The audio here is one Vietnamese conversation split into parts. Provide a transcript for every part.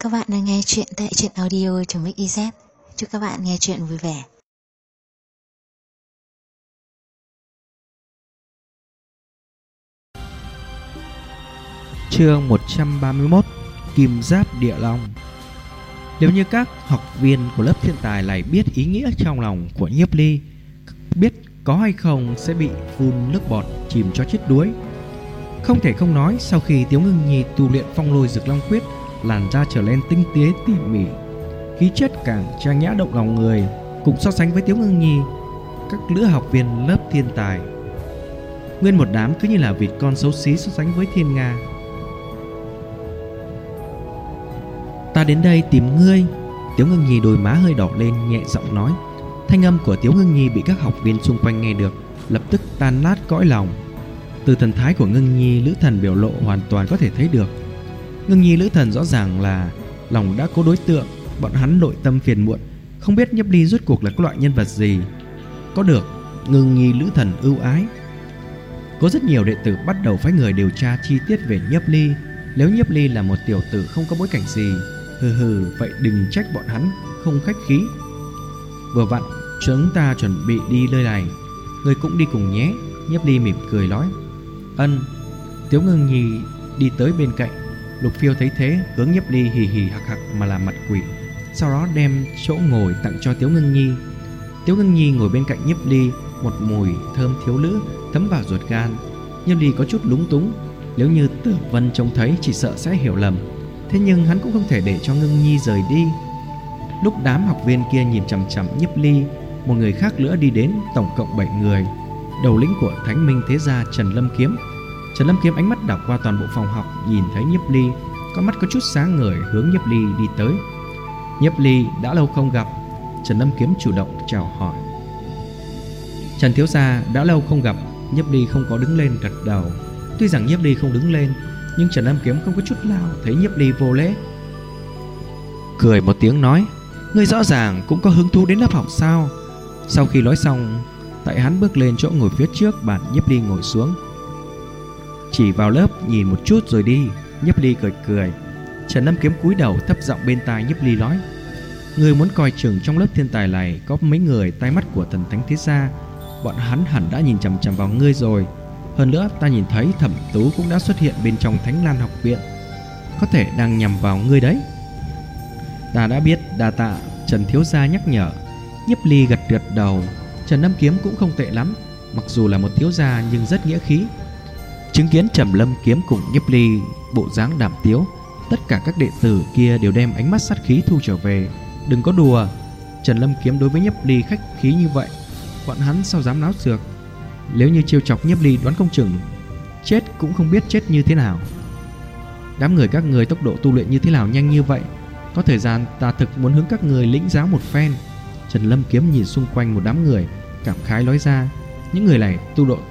Các bạn đang nghe chuyện tại truyện audio.mix.iz. Chúc các bạn nghe chuyện vui vẻ. Chương 131 Kim Giáp Địa Long. Nếu như các học viên của lớp thiên tài này biết ý nghĩa trong lòng của Nhiếp Ly, biết có hay không sẽ bị phun nước bọt chìm cho chết đuối. Không thể không nói, sau khi Tiếu Ngưng Nhi tu luyện Phong Lôi Dực Long Quyết, làn da trở nên tinh tế tỉ mỉ, khí chất càng trang nhã động lòng người. Cùng so sánh với Tiếu Ngưng Nhi, các lữ học viên lớp thiên tài nguyên một đám cứ như là vịt con xấu xí so sánh với Thiên Nga. Ta đến đây tìm ngươi. Tiếu Ngưng Nhi đôi má hơi đỏ lên, nhẹ giọng nói. Thanh âm của Tiếu Ngưng Nhi bị các học viên xung quanh nghe được, lập tức tan nát cõi lòng. Từ thần thái của Ngưng Nhi, Lữ Thần biểu lộ hoàn toàn có thể thấy được. Ngưng Nhi, Lữ Thần rõ ràng là lòng đã có đối tượng. Bọn hắn nội tâm phiền muộn, không biết Nhiếp Ly rốt cuộc là cái loại nhân vật gì. Có được Ngưng Nhi, Lữ Thần ưu ái, có rất nhiều đệ tử bắt đầu phái người điều tra chi tiết về Nhiếp Ly. Nếu Nhiếp Ly là một tiểu tử không có bối cảnh gì, vậy đừng trách bọn hắn không khách khí. Vừa vặn chúng ta chuẩn bị đi nơi này, người cũng đi cùng nhé. Nhiếp Ly mỉm cười nói. Ân. Tiếu Ngưng Nhi đi tới bên cạnh. Lục Phiêu thấy thế, hướng Nhiếp Ly hì hì hặc hặc mà làm mặt quỷ, sau đó đem chỗ ngồi tặng cho Tiếu Ngưng Nhi. Tiếu Ngưng Nhi ngồi bên cạnh Nhiếp Ly, một mùi thơm thiếu nữ thấm vào ruột gan. Nhiếp Ly có chút lúng túng, nếu như Tử Vân trông thấy chỉ sợ sẽ hiểu lầm. Thế nhưng hắn cũng không thể để cho Ngưng Nhi rời đi. Lúc đám học viên kia nhìn chằm chằm Nhiếp Ly, một người khác nữa đi đến, tổng cộng 7 người. Đầu lĩnh của Thánh Minh Thế Gia Trần Lâm Kiếm. Trần Lâm Kiếm ánh mắt đảo qua toàn bộ phòng học, nhìn thấy Nhiếp Ly, con mắt có chút sáng ngời, hướng Nhiếp Ly đi tới. Nhiếp Ly, đã lâu không gặp. Trần Lâm Kiếm chủ động chào hỏi. Trần thiếu gia, đã lâu không gặp. Nhiếp Ly không có đứng lên, gật đầu. Tuy rằng Nhiếp Ly không đứng lên, nhưng Trần Lâm Kiếm không có chút nào thấy Nhiếp Ly vô lễ, cười một tiếng nói. Ngươi rõ ràng cũng có hứng thú đến lớp học sao? Sau khi nói xong, tại hắn bước lên chỗ ngồi phía trước bàn, Nhiếp Ly ngồi xuống, chỉ vào lớp nhìn một chút rồi đi. Nhiếp Ly cười cười. Trần Lâm Kiếm cúi đầu thấp giọng bên tai Nhiếp Ly nói. Ngươi muốn coi chừng trong lớp thiên tài này có mấy người tai mắt của Thần Thánh Thế Gia, bọn hắn hẳn đã nhìn chằm chằm vào ngươi rồi. Hơn nữa ta nhìn thấy Thẩm Tú cũng đã xuất hiện bên trong Thánh Lan học viện, có thể đang nhằm vào ngươi đấy. Ta đã biết, đa tạ Trần thiếu gia nhắc nhở. Nhiếp Ly gật gật đầu. Trần Lâm Kiếm cũng không tệ lắm, mặc dù là một thiếu gia nhưng rất nghĩa khí. Chứng kiến Trầm Lâm Kiếm cùng Nhiếp Ly bộ dáng đàm tiếu, tất cả các đệ tử kia đều đem ánh mắt sát khí thu trở về. Đừng có đùa. Trần Lâm Kiếm đối với Nhiếp Ly khách khí như vậy, bọn hắn sao dám náo xược. Nếu như trêu chọc Nhiếp Ly, đoán không chừng chết cũng không biết chết như thế nào. Đám người các người tốc độ tu luyện như thế nào nhanh như vậy, có thời gian ta thực muốn hướng các người lĩnh giáo một phen. Trần Lâm Kiếm nhìn xung quanh một đám người, cảm khái nói ra. Những người này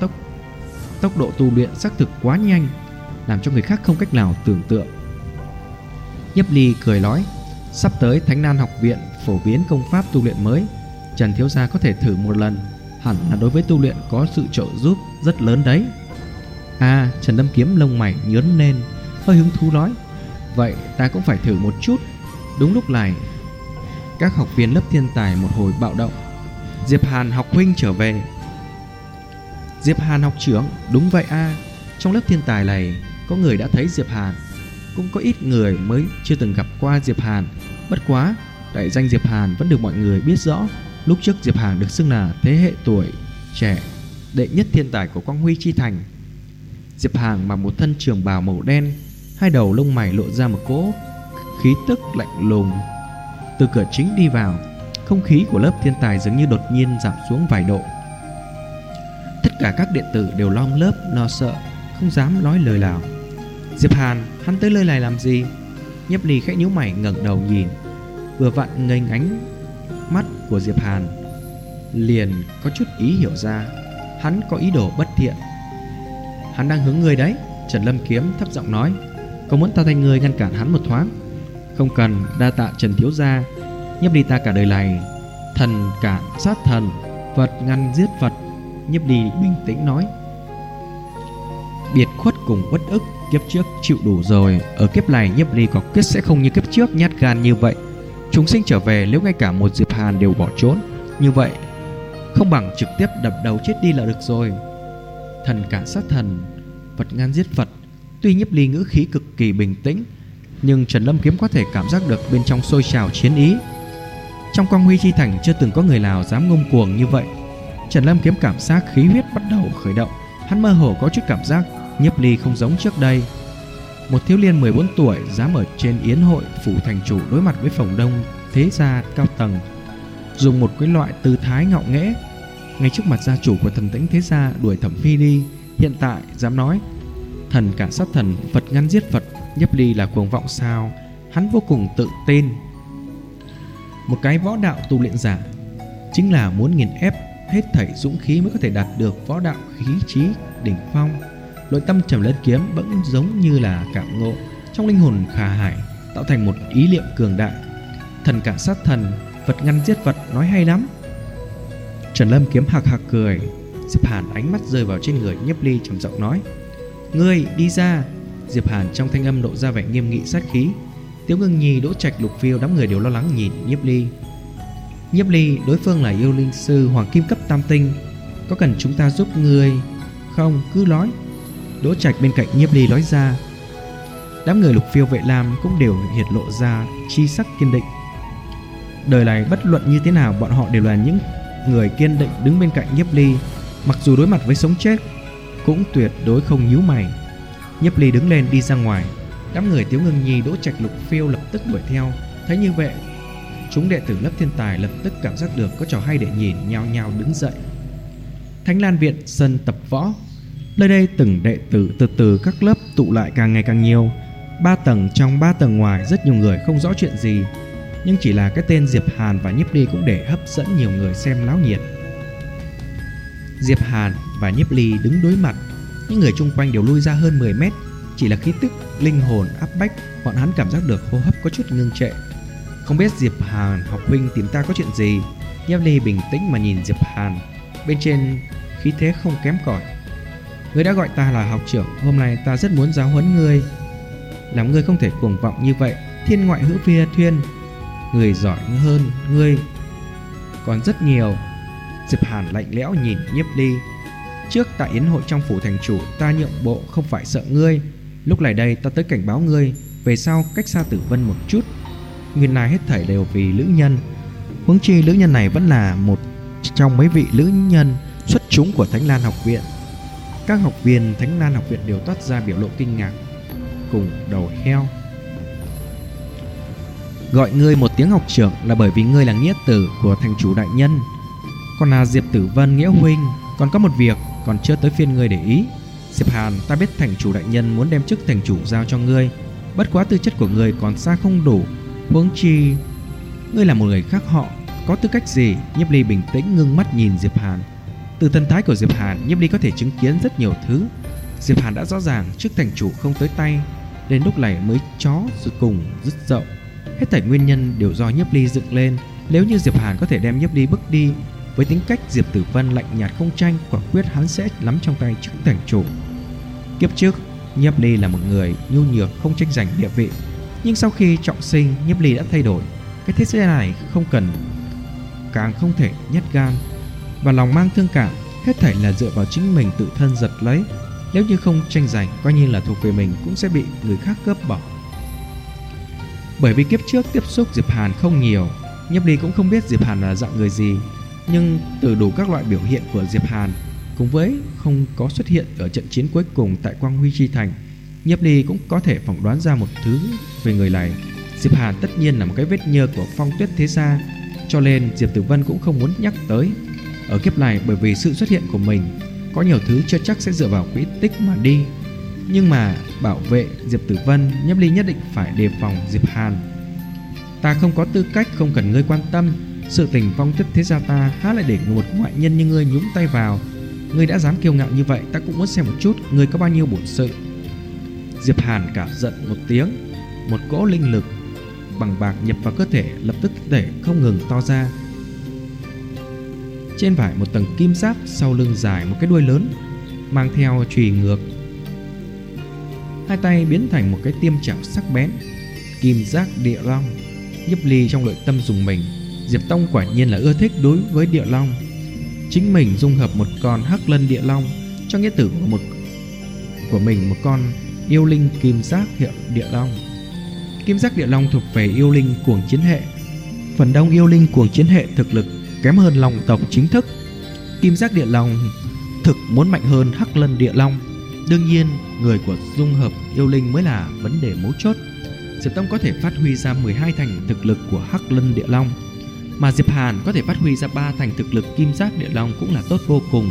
tốc độ tu luyện xác thực quá nhanh, làm cho người khác không cách nào tưởng tượng. Nhiếp Ly cười nói. Sắp tới Thánh Nan học viện phổ biến công pháp tu luyện mới, Trần thiếu gia có thể thử một lần, hẳn là đối với tu luyện có sự trợ giúp rất lớn đấy. Trần Lâm Kiếm lông mày nhướng lên, hơi hứng thú nói. Vậy ta cũng phải thử một chút. Đúng lúc này, các học viên lớp thiên tài một hồi bạo động. Diệp Hàn học huynh trở về. Diệp Hàn học trưởng. Đúng vậy trong lớp thiên tài này có người đã thấy Diệp Hàn, cũng có ít người mới chưa từng gặp qua Diệp Hàn. Bất quá đại danh Diệp Hàn vẫn được mọi người biết rõ. Lúc trước Diệp Hàn được xưng là thế hệ tuổi trẻ đệ nhất thiên tài của Quang Huy Chi Thành. Diệp Hàn mặc một thân trường bào màu đen, hai đầu lông mày lộ ra một cỗ khí tức lạnh lùng. Từ cửa chính đi vào, không khí của lớp thiên tài dường như đột nhiên giảm xuống vài độ. Tất cả các đệ tử đều lom lớp lo sợ, không dám nói lời nào. Diệp Hàn, hắn tới nơi này làm gì? Nhiếp Ly khẽ nhíu mày ngẩng đầu nhìn, vừa vặn nghênh ánh mắt của Diệp Hàn, liền có chút ý hiểu ra hắn có ý đồ bất thiện. Hắn đang hướng ngươi đấy. Trần Lâm Kiếm thấp giọng nói. Có muốn ta thay ngươi ngăn cản hắn một thoáng? Không cần, đa tạ Trần thiếu gia. Nhiếp Ly ta cả đời này thần cản sát thần, vật ngăn giết vật. Nhiếp Ly bình tĩnh nói. Biệt khuất cùng uất ức Kiếp trước chịu đủ rồi, ở kiếp này Nhiếp Ly có quyết sẽ không như kiếp trước nhát gan như vậy. Chúng sinh trở về nếu ngay cả một Diệp Hàn đều bỏ trốn, như vậy không bằng trực tiếp đập đầu chết đi là được rồi. Thần cản sát thần, Phật ngăn giết Phật. Tuy Nhiếp Ly ngữ khí cực kỳ bình tĩnh, nhưng Trần Lâm Kiếm có thể cảm giác được bên trong sôi trào chiến ý. Trong Quang Huy Chi Thành chưa từng có người nào dám ngông cuồng như vậy. Trần Lâm Kiếm cảm giác khí huyết bắt đầu khởi động. Hắn mơ hồ có chút cảm giác Nhiếp Ly không giống trước đây. Một thiếu niên 14 tuổi dám ở trên yến hội phủ thành chủ đối mặt với phòng đông thế gia cao tầng, dùng một cái loại tư thái ngạo nghễ ngay trước mặt gia chủ của thần tĩnh thế gia đuổi Thẩm Phi đi. Hiện tại dám nói thần cản sát thần, Phật ngăn giết Phật, Nhiếp Ly là cuồng vọng sao? Hắn vô cùng tự tin. Một cái võ đạo tu luyện giả chính là muốn nghiền ép hết thảy dũng khí mới có thể đạt được võ đạo khí trí đỉnh phong. Nội tâm Trầm Lân Kiếm bỗng giống như là cảm ngộ, trong linh hồn khả hải tạo thành một ý niệm cường đại. Thần cản sát thần, Phật ngăn giết Phật, nói hay lắm. Trần Lâm Kiếm hạc hạc cười. Diệp Hàn ánh mắt rơi vào trên người Nhiếp Ly, trầm giọng nói: "Ngươi đi ra." Diệp Hàn trong thanh âm lộ ra vẻ nghiêm nghị sát khí. Tiếu Ngưng Nhi, Đỗ Trạch, Lục Phiêu đám người đều lo lắng nhìn Nhiếp Ly. "Nhiếp Ly, đối phương là yêu linh sư hoàng kim cấp tam tinh, có cần chúng ta giúp ngươi không? Cứ nói." Đỗ Trạch bên cạnh Nhiếp Ly nói ra. Đám người Lục Phiêu, Vệ Lam cũng đều hiện lộ ra chi sắc kiên định. Đời này bất luận như thế nào, bọn họ đều là những người kiên định đứng bên cạnh Nhiếp Ly, mặc dù đối mặt với sống chết cũng tuyệt đối không nhíu mày. Nhiếp Ly đứng lên đi ra ngoài. Đám người Tiếu Ngưng Nhi, Đỗ Trạch, Lục Phiêu lập tức đuổi theo. Thấy như vậy, chúng đệ tử lớp thiên tài lập tức cảm giác được có trò hay để nhìn, nhao nhao đứng dậy. Thánh Lan Viện, sân tập võ. Nơi đây từng đệ tử từ từ các lớp tụ lại càng ngày càng nhiều. 3 tầng trong 3 tầng ngoài, rất nhiều người không rõ chuyện gì, nhưng chỉ là cái tên Diệp Hàn và Nhiếp Ly cũng để hấp dẫn nhiều người xem náo nhiệt. Diệp Hàn và Nhiếp Ly đứng đối mặt, những người chung quanh đều lui ra hơn 10 mét. Chỉ là khí tức linh hồn áp bách, bọn hắn cảm giác được hô hấp có chút ngưng trệ. Không biết Diệp Hàn học huynh tìm ta có chuyện gì? Nhiếp Ly bình tĩnh mà nhìn Diệp Hàn, bên trên khí thế không kém cỏi. Ngươi đã gọi ta là học trưởng, hôm nay ta rất muốn giáo huấn ngươi. Làm ngươi không thể cuồng vọng như vậy. Thiên ngoại hữu phi thuyên, người giỏi hơn ngươi còn rất nhiều. Diệp Hàn lạnh lẽo nhìn Nhiếp Ly. Trước tại yến hội trong phủ thành chủ, ta nhượng bộ không phải sợ ngươi. Lúc này đây ta tới cảnh báo ngươi, về sau cách xa Tử Vân một chút. Nguyên lai hết thảy đều vì nữ nhân. Huống chi nữ nhân này vẫn là một trong mấy vị nữ nhân xuất chúng của Thánh Lan học viện. Các học viên Thánh Lan học viện đều toát ra biểu lộ kinh ngạc cùng đầu heo. Gọi ngươi một tiếng học trưởng là bởi vì ngươi là nghĩa tử của thành chủ đại nhân. Còn là Diệp Tử Vân nghĩa huynh, còn có một việc còn chưa tới phiên ngươi để ý. Diệp Hàn, ta biết thành chủ đại nhân muốn đem chức thành chủ giao cho ngươi, bất quá tư chất của ngươi còn xa không đủ, huống chi ngươi là một người khác họ, có tư cách gì? Nhiếp Ly bình tĩnh ngưng mắt nhìn Diệp Hàn. Từ thần thái của Diệp Hàn, Nhiếp Ly có thể chứng kiến rất nhiều thứ. Diệp Hàn đã rõ ràng chức thành chủ không tới tay, đến lúc này mới chó sự cùng dứt dậu. Hết thảy nguyên nhân đều do Nhiếp Ly dựng lên. Nếu như Diệp Hàn có thể đem Nhiếp Ly bước đi, với tính cách Diệp Tử Vân lạnh nhạt không tranh, quả quyết hắn sẽ nắm trong tay chức thành chủ. Kiếp trước, Nhiếp Ly là một người nhu nhược không tranh giành địa vị, nhưng sau khi trọng sinh, Nhiếp Ly đã thay đổi. Cái thế giới này không cần, càng không thể nhát gan và lòng mang thương cảm. Hết thảy là dựa vào chính mình tự thân giật lấy. Nếu như không tranh giành, coi như là thuộc về mình cũng sẽ bị người khác cướp bỏ. Bởi vì kiếp trước tiếp xúc Diệp Hàn không nhiều, Nhiếp Ly cũng không biết Diệp Hàn là dạng người gì. Nhưng từ đủ các loại biểu hiện của Diệp Hàn, cùng với không có xuất hiện ở trận chiến cuối cùng tại Quang Huy Chi Thành, Nhiếp Ly cũng có thể phỏng đoán ra một thứ về người này. Diệp Hàn tất nhiên là một cái vết nhơ của Phong Tuyết thế gia, cho nên Diệp Tử Vân cũng không muốn nhắc tới. Ở kiếp này, bởi vì sự xuất hiện của mình, có nhiều thứ chưa chắc sẽ dựa vào quỹ tích mà đi. Nhưng mà bảo vệ Diệp Tử Vân, Nhiếp Ly nhất định phải đề phòng Diệp Hàn. Ta không có tư cách, không cần ngươi quan tâm. Sự tình Phong Tuyết thế gia ta há lại để một ngoại nhân như ngươi nhúng tay vào. Ngươi đã dám kiêu ngạo như vậy, ta cũng muốn xem một chút ngươi có bao nhiêu bổn sự. Diệp Hàn cả giận một tiếng, một cỗ linh lực bằng bạc nhập vào cơ thể, lập tức thể không ngừng to ra. Trên vải một tầng kim giáp, sau lưng dài một cái đuôi lớn, mang theo chùy ngược. hai tay biến thành một cái tiêm chảo sắc bén. Kim giác địa long. Nhiếp Ly trong nội tâm dùng mình. Diệp Tông quả nhiên là ưa thích đối với địa long. Chính mình dung hợp một con hắc lân địa long trong nghĩa tử của mình một con yêu linh kim giác địa long. Kim giác địa long thuộc về yêu linh cuồng chiến hệ. Phần đông yêu linh cuồng chiến hệ thực lực kém hơn long tộc chính thức. Kim giác địa long thực muốn mạnh hơn hắc lân địa long. Đương nhiên, người của dung hợp yêu linh mới là vấn đề mấu chốt. Diệp Tông có thể phát huy ra 12 thành thực lực của hắc lân địa long, mà Diệp Hàn có thể phát huy ra 3 thành thực lực kim giác địa long cũng là tốt vô cùng.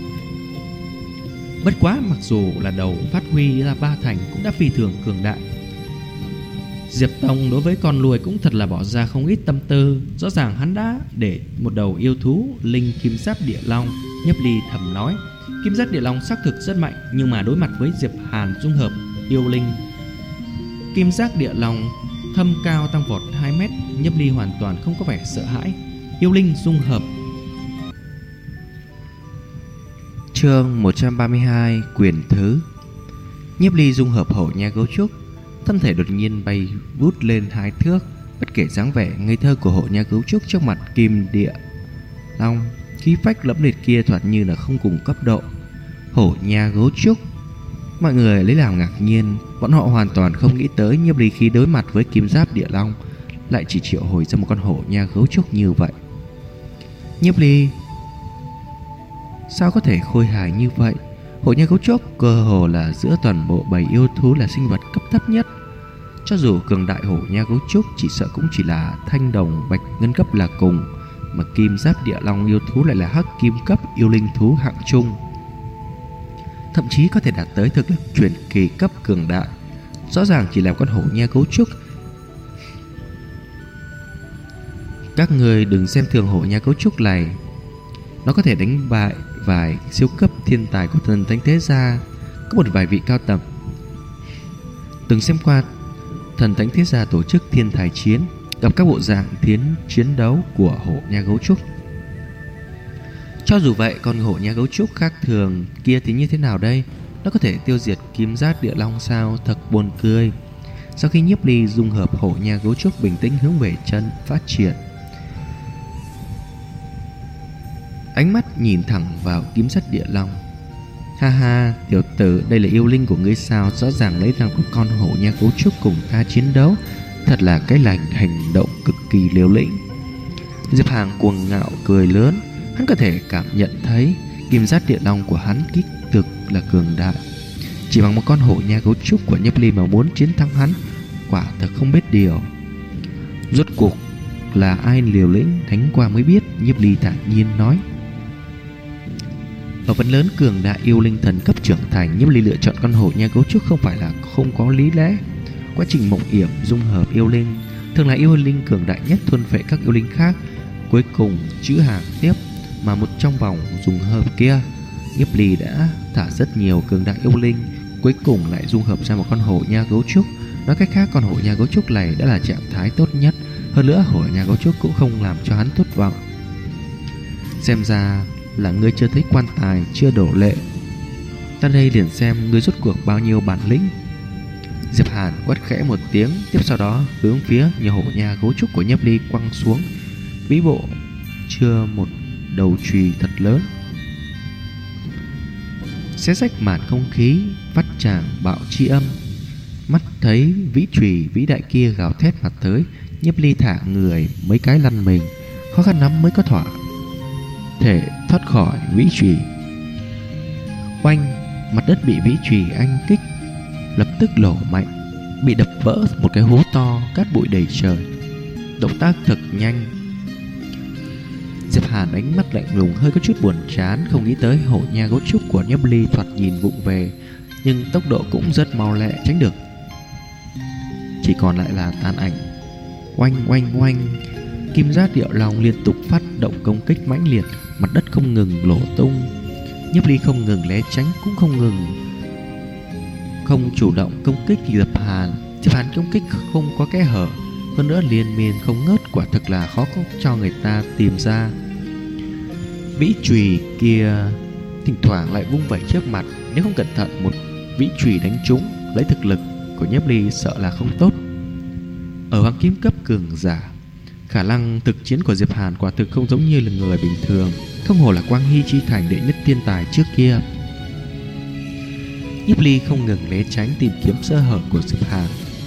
Bất quá mặc dù là đầu phát huy ra 3 thành cũng đã phi thường cường đại. Diệp Tông đối với con lùi cũng thật là bỏ ra không ít tâm tư. Rõ ràng hắn đã để một đầu yêu thú linh kim giáp địa long. Nhiếp Ly thầm nói, kim giáp địa long xác thực rất mạnh, nhưng mà đối mặt với Diệp Hàn dung hợp yêu linh kim giác địa long thâm cao tăng vọt 2 mét, Nhiếp Ly hoàn toàn không có vẻ sợ hãi. Yêu linh dung hợp. Chương 132 quyền thứ. Nhiếp Ly dung hợp hổ nha gấu trúc, thân thể đột nhiên bay vút lên 2 thước. Bất kể dáng vẻ ngây thơ của hổ nha gấu trúc trước mặt kim địa long, khí phách lẫm liệt kia thoạt như là không cùng cấp độ. Hổ nha gấu trúc. Mọi người lấy làm ngạc nhiên. Bọn họ hoàn toàn không nghĩ tới Nhiếp Ly khi đối mặt với kim giáp địa long lại chỉ triệu hồi ra một con hổ nha gấu trúc như vậy. Nhiếp Ly sao có thể khôi hài như vậy? Hổ nha gấu trúc cơ hồ là giữa toàn bộ bầy yêu thú là sinh vật cấp thấp nhất. Cho dù cường đại hổ nha gấu trúc chỉ sợ cũng chỉ là thanh đồng bạch ngân cấp là cùng, mà kim giáp địa long yêu thú lại là hắc kim cấp yêu linh thú hạng trung, thậm chí có thể đạt tới thực lực truyền kỳ cấp cường đại. Rõ ràng chỉ là con hổ nha gấu trúc. Các người đừng xem thường hổ nha gấu trúc này, nó có thể đánh bại vài siêu cấp thiên tài của thần thánh thế gia. Có một vài vị cao tầng từng xem qua thần thánh thế gia tổ chức thiên tài chiến, gặp các bộ dạng chiến đấu của hổ nha gấu trúc. Cho dù vậy, con hổ nha gấu trúc khác thường kia thì như thế nào đây? Nó có thể tiêu diệt kim giác địa long sao? Thật buồn cười. Sau khi Nhiếp Ly dung hợp hổ nha gấu trúc bình tĩnh hướng về chân phát triển, ánh mắt nhìn thẳng vào kim giác địa long. Ha ha, tiểu tử, đây là yêu linh của ngươi sao? Rõ ràng lấy ra một con hổ nha gấu trúc cùng ta chiến đấu, thật là cái lành hành động cực kỳ liều lĩnh. Diệp Hàng cuồng ngạo cười lớn. Hắn có thể cảm nhận thấy kim giác địa long của hắn kích thực là cường đại. Chỉ bằng một con hổ nha gấu trúc của Nhiếp Ly mà muốn chiến thắng hắn, quả thật không biết điều. Rốt cuộc là ai liều lĩnh, đánh qua mới biết, Nhiếp Ly thản nhiên nói. Ở phần lớn cường đại yêu linh thần cấp trưởng thành, Nhiếp Ly lựa chọn con hổ nha gấu trúc không phải là không có lý lẽ. Quá trình mộng yểm dung hợp yêu linh thường là yêu linh cường đại nhất thôn phệ các yêu linh khác, cuối cùng chữ hàng tiếp. Mà một trong vòng dung hợp kia, Nhiếp Ly đã thả rất nhiều cường đại yêu linh, cuối cùng lại dung hợp ra một con hổ nha gấu trúc. Nói cách khác, con hổ nha gấu trúc này đã là trạng thái tốt nhất. Hơn nữa, hổ nha gấu trúc cũng không làm cho hắn thất vọng. Xem ra là ngươi chưa thấy quan tài chưa đổ lệ. Ta đây liền xem ngươi rốt cuộc bao nhiêu bản lĩnh. Diệp Hàn quát khẽ một tiếng, tiếp sau đó hướng phía nhiều hổ nha gấu trúc của Nhiếp Ly quăng xuống. Vĩ bộ chưa một đầu chùy thật lớn, xé rách màn không khí, phát tràng bạo chi âm. Mắt thấy vĩ chùy vĩ đại kia gào thét mặt tới, Nhiếp Ly thả người mấy cái lăn mình, khó khăn lắm mới có thể thoát khỏi vĩ chùy. Oanh, mặt đất bị vĩ chùy anh kích lập tức nổ mạnh, bị đập vỡ một cái hố to, cát bụi đầy trời. Động tác thật nhanh. Diệp Hàn ánh mắt lạnh lùng, hơi có chút buồn chán, không nghĩ tới hổ nha gấu trúc của Nhiếp Ly thoạt nhìn vụng về, nhưng tốc độ cũng rất mau lẹ, tránh được. Chỉ còn lại là tàn ảnh. Oanh oanh oanh, kim giác địa long liên tục phát động công kích mãnh liệt, mặt đất không ngừng nổ tung. Nhiếp Ly không ngừng né tránh, cũng không chủ động công kích Diệp Hàn. Diệp Hàn công kích không có kẽ hở, hơn nữa liên miên không ngớt, quả thực là khó có cho người ta tìm ra. Vĩ chùy kia thỉnh thoảng lại vung vẩy trước mặt, nếu không cẩn thận một vĩ chùy đánh trúng, lấy thực lực của Nhiếp Ly sợ là không tốt. Ở hoàng kim cấp cường giả, khả năng thực chiến của Diệp Hàn quả thực không giống như là người bình thường, không hổ là Quang Hy Chi Thành đệ nhất thiên tài trước kia. Nhiếp Ly không ngừng né tránh tìm kiếm sơ hở của Diệp Hàn.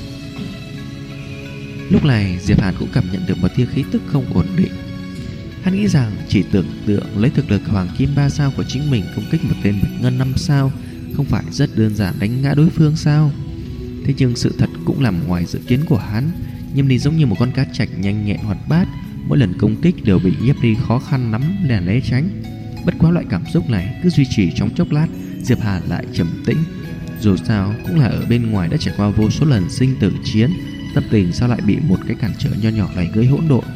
Lúc này Diệp Hàn cũng cảm nhận được một tia khí tức không ổn định. Hắn nghĩ rằng chỉ tưởng tượng lấy thực lực hoàng kim 3 sao của chính mình công kích một tên bạch ngân 5 sao không phải rất đơn giản đánh ngã đối phương sao? Thế nhưng sự thật cũng nằm ngoài dự kiến của hắn. Nhiếp Ly giống như một con cá trạch nhanh nhẹn hoạt bát, mỗi lần công kích đều bị Nhiếp Ly khó khăn lắm để né tránh. Bất quá loại cảm xúc này cứ duy trì trong chốc lát, Diệp Hàn lại trầm tĩnh. Dù sao cũng là ở bên ngoài đã trải qua vô số lần sinh tử chiến, tâm tình sao lại bị một cái cản trở nho nhỏ này gây hỗn độn.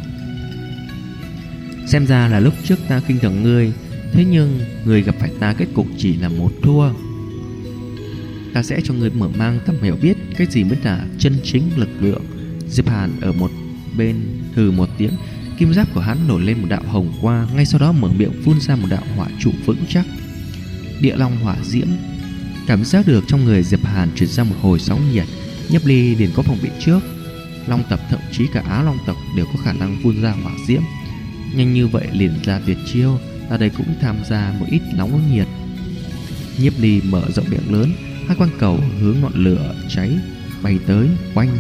Xem ra là lúc trước ta khinh thường ngươi, thế nhưng người gặp phải ta kết cục chỉ là một thua. Ta sẽ cho người mở mang tầm hiểu biết cái gì mới là chân chính lực lượng. Diệp Hàn ở một bên hừ một tiếng, kim giáp của hắn nổi lên một đạo hồng quang, ngay sau đó mở miệng phun ra một đạo hỏa trụ vững chắc. Địa long hỏa diễm. Cảm giác được trong người Diệp Hàn truyền ra một hồi sóng nhiệt, Nhiếp Ly liền có phòng bị trước. Long tộc thậm chí cả Á Long tộc đều có khả năng phun ra hỏa diễm. Nhanh như vậy liền ra tuyệt chiêu, ta đây cũng tham gia một ít nóng nhiệt. Nhiếp Ly mở rộng miệng lớn, hai quang cầu hướng ngọn lửa cháy bay tới quanh.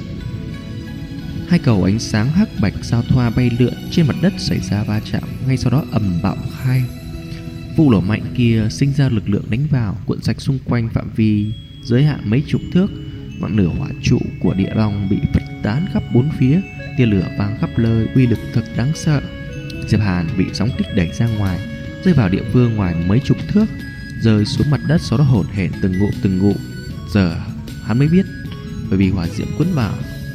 Hai cầu ánh sáng hắc bạch giao thoa bay lượn trên mặt đất, xảy ra va chạm, ngay sau đó ầm bạo khai. Vụ nổ mạnh kia sinh ra lực lượng đánh vào, cuộn sạch xung quanh phạm vi giới hạn mấy chục thước. Ngọn lửa hỏa trụ của địa long bị phất tán khắp bốn phía, tia lửa vang khắp nơi, uy lực thật đáng sợ. Diệp Hàn bị sóng kích đẩy ra ngoài, rơi vào địa phương ngoài mấy chục thước, rơi xuống mặt đất, sau đó hổn hển từng ngụm. Giờ hắn mới biết, bởi vì hỏa diễm cuốn vào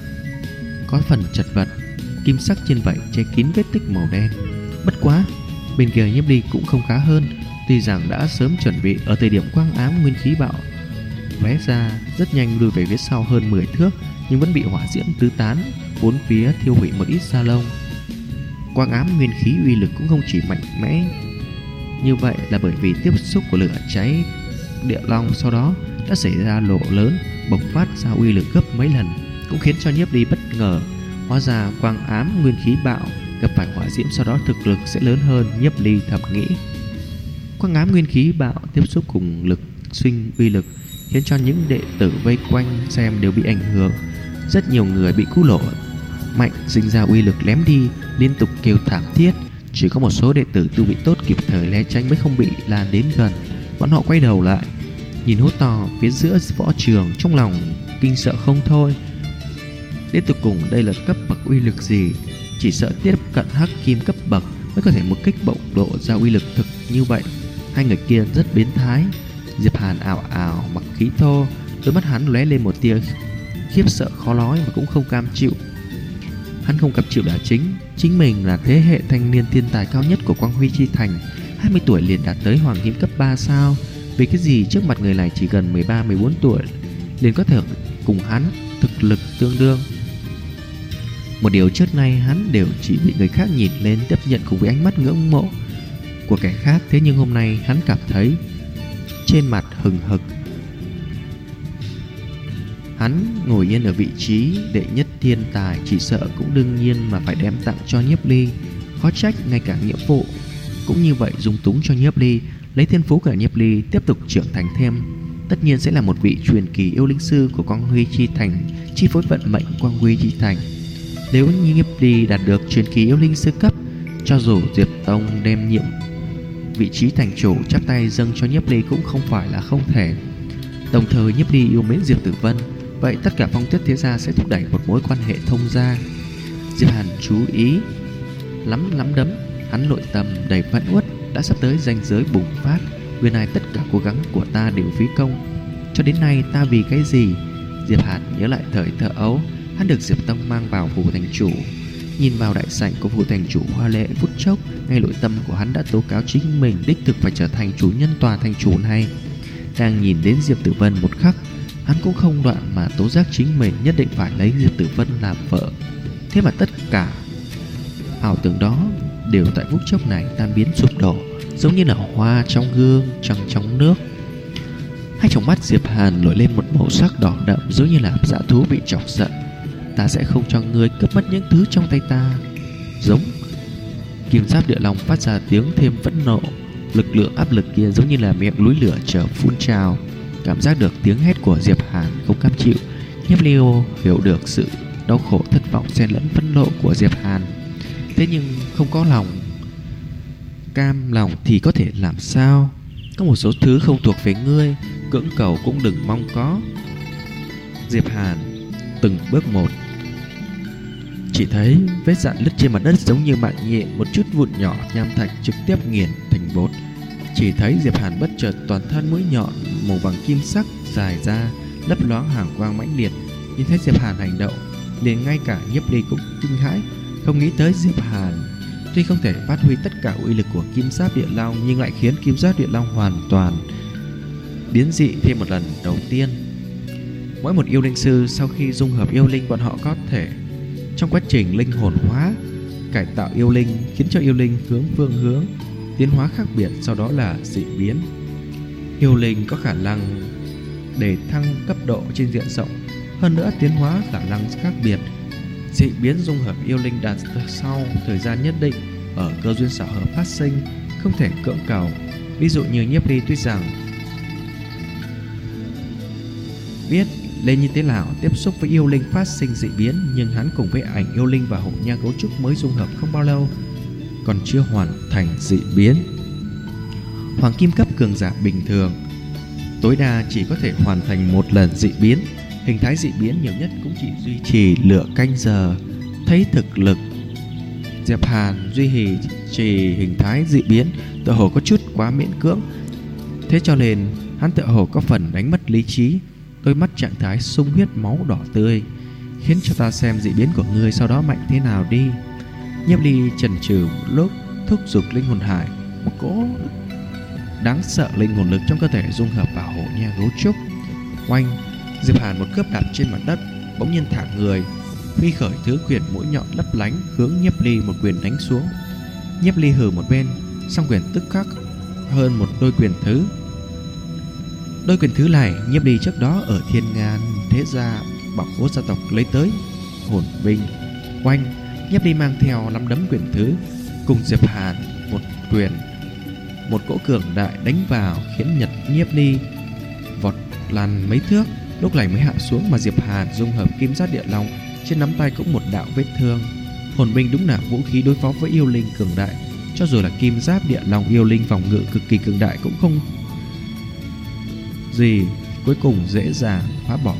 có phần chật vật, kim sắc trên vảy che kín vết tích màu đen. Bất quá bên kia Nhiếp Ly cũng không khá hơn, tuy rằng đã sớm chuẩn bị, ở thời điểm quang ám nguyên khí bạo lóe ra, rất nhanh lùi về phía sau hơn 10 thước, nhưng vẫn bị hỏa diễm tứ tán bốn phía, thiêu hủy một ít da lông. Quang ám nguyên khí uy lực cũng không chỉ mạnh mẽ như vậy, là bởi vì tiếp xúc của lửa cháy địa long sau đó đã xảy ra nổ lớn, bộc phát ra uy lực gấp mấy lần, cũng khiến cho Nhiếp Ly bất ngờ. Hóa ra quang ám nguyên khí bạo gặp phải hỏa diễm sau đó thực lực sẽ lớn hơn. Nhiếp Ly thầm nghĩ, quang ám nguyên khí bạo tiếp xúc cùng lực sinh uy lực khiến cho những đệ tử vây quanh xem đều bị ảnh hưởng. Rất nhiều người bị cú nổ mạnh sinh ra uy lực lém đi, liên tục kêu thảm thiết. Chỉ có một số đệ tử tu vị tốt kịp thời né tránh mới không bị lan đến gần. Bọn họ quay đầu lại nhìn hố to phía giữa võ trường, trong lòng kinh sợ không thôi. Đến cuối cùng đây là cấp bậc uy lực gì? Chỉ sợ tiếp cận hắc kim cấp bậc mới có thể một kích bộc lộ ra uy lực thực như vậy. Hai người kia rất biến thái. Diệp Hàn ảo ảo mặc khí thô, đôi mắt hắn lóe lên một tia khiếp sợ khó nói mà cũng không cam chịu. Hắn không cam chịu là chính mình là thế hệ thanh niên thiên tài cao nhất của Quang Huy Chi Thành, 20 tuổi liền đạt tới hoàng kim cấp 3 sao. Vì cái gì trước mặt người này chỉ gần 13-14 tuổi liền có thể cùng hắn thực lực tương đương? Một điều trước nay hắn đều chỉ bị người khác nhìn lên tiếp nhận cùng với ánh mắt ngưỡng mộ của kẻ khác, thế nhưng hôm nay hắn cảm thấy trên mặt hừng hực. Hắn ngồi yên ở vị trí đệ nhất thiên tài, chỉ sợ cũng đương nhiên mà phải đem tặng cho Nhiếp Ly. Khó trách ngay cả nhiệm vụ cũng như vậy dung túng cho Nhiếp Ly. Lấy thiên phú của Nhiếp Ly tiếp tục trưởng thành thêm, tất nhiên sẽ là một vị truyền kỳ yêu linh sư của Quang Huy Chi Thành, chi phối vận mệnh Quang Huy Chi Thành. Nếu như Nhiếp Ly đạt được truyền kỳ yêu linh sư cấp, cho dù Diệp Tông đem nhiệm vị trí thành chủ chắp tay dâng cho Nhiếp Ly cũng không phải là không thể. Đồng thời Nhiếp Ly yêu mến Diệp Tử Vân, vậy tất cả Phong Tuyết thế gia sẽ thúc đẩy một mối quan hệ thông gia. Diệp Hàn chú ý lắm đấm, hắn nội tâm đầy phẫn uất, đã sắp tới ranh giới bùng phát. Nguyên này tất cả cố gắng của ta đều phí công, cho đến nay ta vì cái gì? Diệp Hàn nhớ lại thời thơ ấu, hắn được Diệp Tông mang vào phủ thành chủ. Nhìn vào đại sảnh của phủ thành chủ hoa lệ, phút chốc ngay nội tâm của hắn đã tố cáo chính mình đích thực phải trở thành chủ nhân tòa thành chủ này. Đang nhìn đến Diệp Tử Vân một khắc, hắn cũng không đoạn mà tố giác chính mình nhất định phải lấy Diệp Tử Vân làm vợ. Thế mà tất cả ảo tưởng đó đều tại phút chốc này tan biến sụp đổ, giống như là hoa trong gương, trăng trong nước. Hai tròng mắt Diệp Hàn nổi lên một màu sắc đỏ đậm, giống như là dã thú bị chọc giận. Ta sẽ không cho ngươi cướp mất những thứ trong tay ta. Giống. Kim giáp địa long phát ra tiếng thêm phẫn nộ. Lực lượng áp lực kia giống như là miệng núi lửa chờ phun trào. Cảm giác được tiếng hét của Diệp Hàn không cam chịu, Nhiếp Ly hiểu được sự đau khổ, thất vọng xen lẫn phẫn nộ của Diệp Hàn. Thế nhưng không có lòng cam lòng thì có thể làm sao? Có một số thứ không thuộc về ngươi, cưỡng cầu cũng đừng mong có. Diệp Hàn từng bước một. Chỉ thấy vết dạn lứt trên mặt đất giống như mạng nhện, một chút vụn nhỏ nham thạch trực tiếp nghiền thành bột. Chỉ thấy Diệp Hàn bất chợt toàn thân mũi nhọn màu vàng kim sắc dài ra, lấp loáng hàn quang mãnh liệt. Nhìn thấy Diệp Hàn hành động, liền ngay cả Nhiếp Ly cũng kinh hãi, không nghĩ tới Diệp Hàn tuy không thể phát huy tất cả uy lực của kim giáp địa long, nhưng lại khiến kim giáp địa long hoàn toàn biến dị thêm một lần đầu tiên. Mỗi một yêu linh sư sau khi dung hợp yêu linh, bọn họ có thể trong quá trình linh hồn hóa cải tạo yêu linh, khiến cho yêu linh phương hướng tiến hóa khác biệt, sau đó là dị biến. Yêu linh có khả năng để thăng cấp độ trên diện rộng, hơn nữa tiến hóa khả năng khác biệt. Dị biến dung hợp yêu linh đạt sau thời gian nhất định, ở cơ duyên xảo hợp phát sinh, không thể cưỡng cầu. Ví dụ như Nhiếp Ly tuy rằng biết lên như thế nào tiếp xúc với yêu linh phát sinh dị biến, nhưng hắn cùng với ảnh yêu linh và hộ nha cấu trúc mới dung hợp không bao lâu, còn chưa hoàn thành dị biến. Hoàng kim cấp cường giả bình thường tối đa chỉ có thể hoàn thành một lần dị biến. Hình thái dị biến nhiều nhất cũng chỉ duy trì nửa canh giờ. Thấy thực lực Diệp Hàn duy trì hình thái dị biến tựa hồ có chút quá miễn cưỡng, thế cho nên hắn tựa hồ có phần đánh mất lý trí. Đôi mắt trạng thái sung huyết máu đỏ tươi. Khiến cho ta xem dị biến của ngươi sau đó mạnh thế nào đi. Nhiếp Ly chần chừ một lúc, thúc giục linh hồn hải. Một cỗ đáng sợ linh hồn lực trong cơ thể dung hợp vào hộ nha gấu trúc. Oanh! Diệp Hàn một cước đạp trên mặt đất, bỗng nhiên thả người, phi khởi thứ quyền mũi nhọn lấp lánh, hướng Nhiếp Ly một quyền đánh xuống. Nhiếp Ly hừ một bên, song quyền tức khắc hơn một đôi quyền thứ. Đôi quyền thứ này Nhiếp Ly trước đó ở Thiên Ngàn Thế Gia Bảo Cốt gia tộc lấy tới hồn binh. Oanh! Nhiếp Ly mang theo 5 đấm quyền thứ, cùng Diệp Hàn một quyền, một cỗ cường đại đánh vào, khiến Nhiếp Ly vọt lăn mấy thước, lúc này mới hạ xuống. Mà Diệp Hàn dung hợp kim giáp địa long, trên nắm tay cũng một đạo vết thương. Hồn binh đúng là vũ khí đối phó với yêu linh cường đại. Cho dù là kim giáp địa long, yêu linh phòng ngự cực kỳ cường đại cũng không gì, cuối cùng dễ dàng phá bỏ.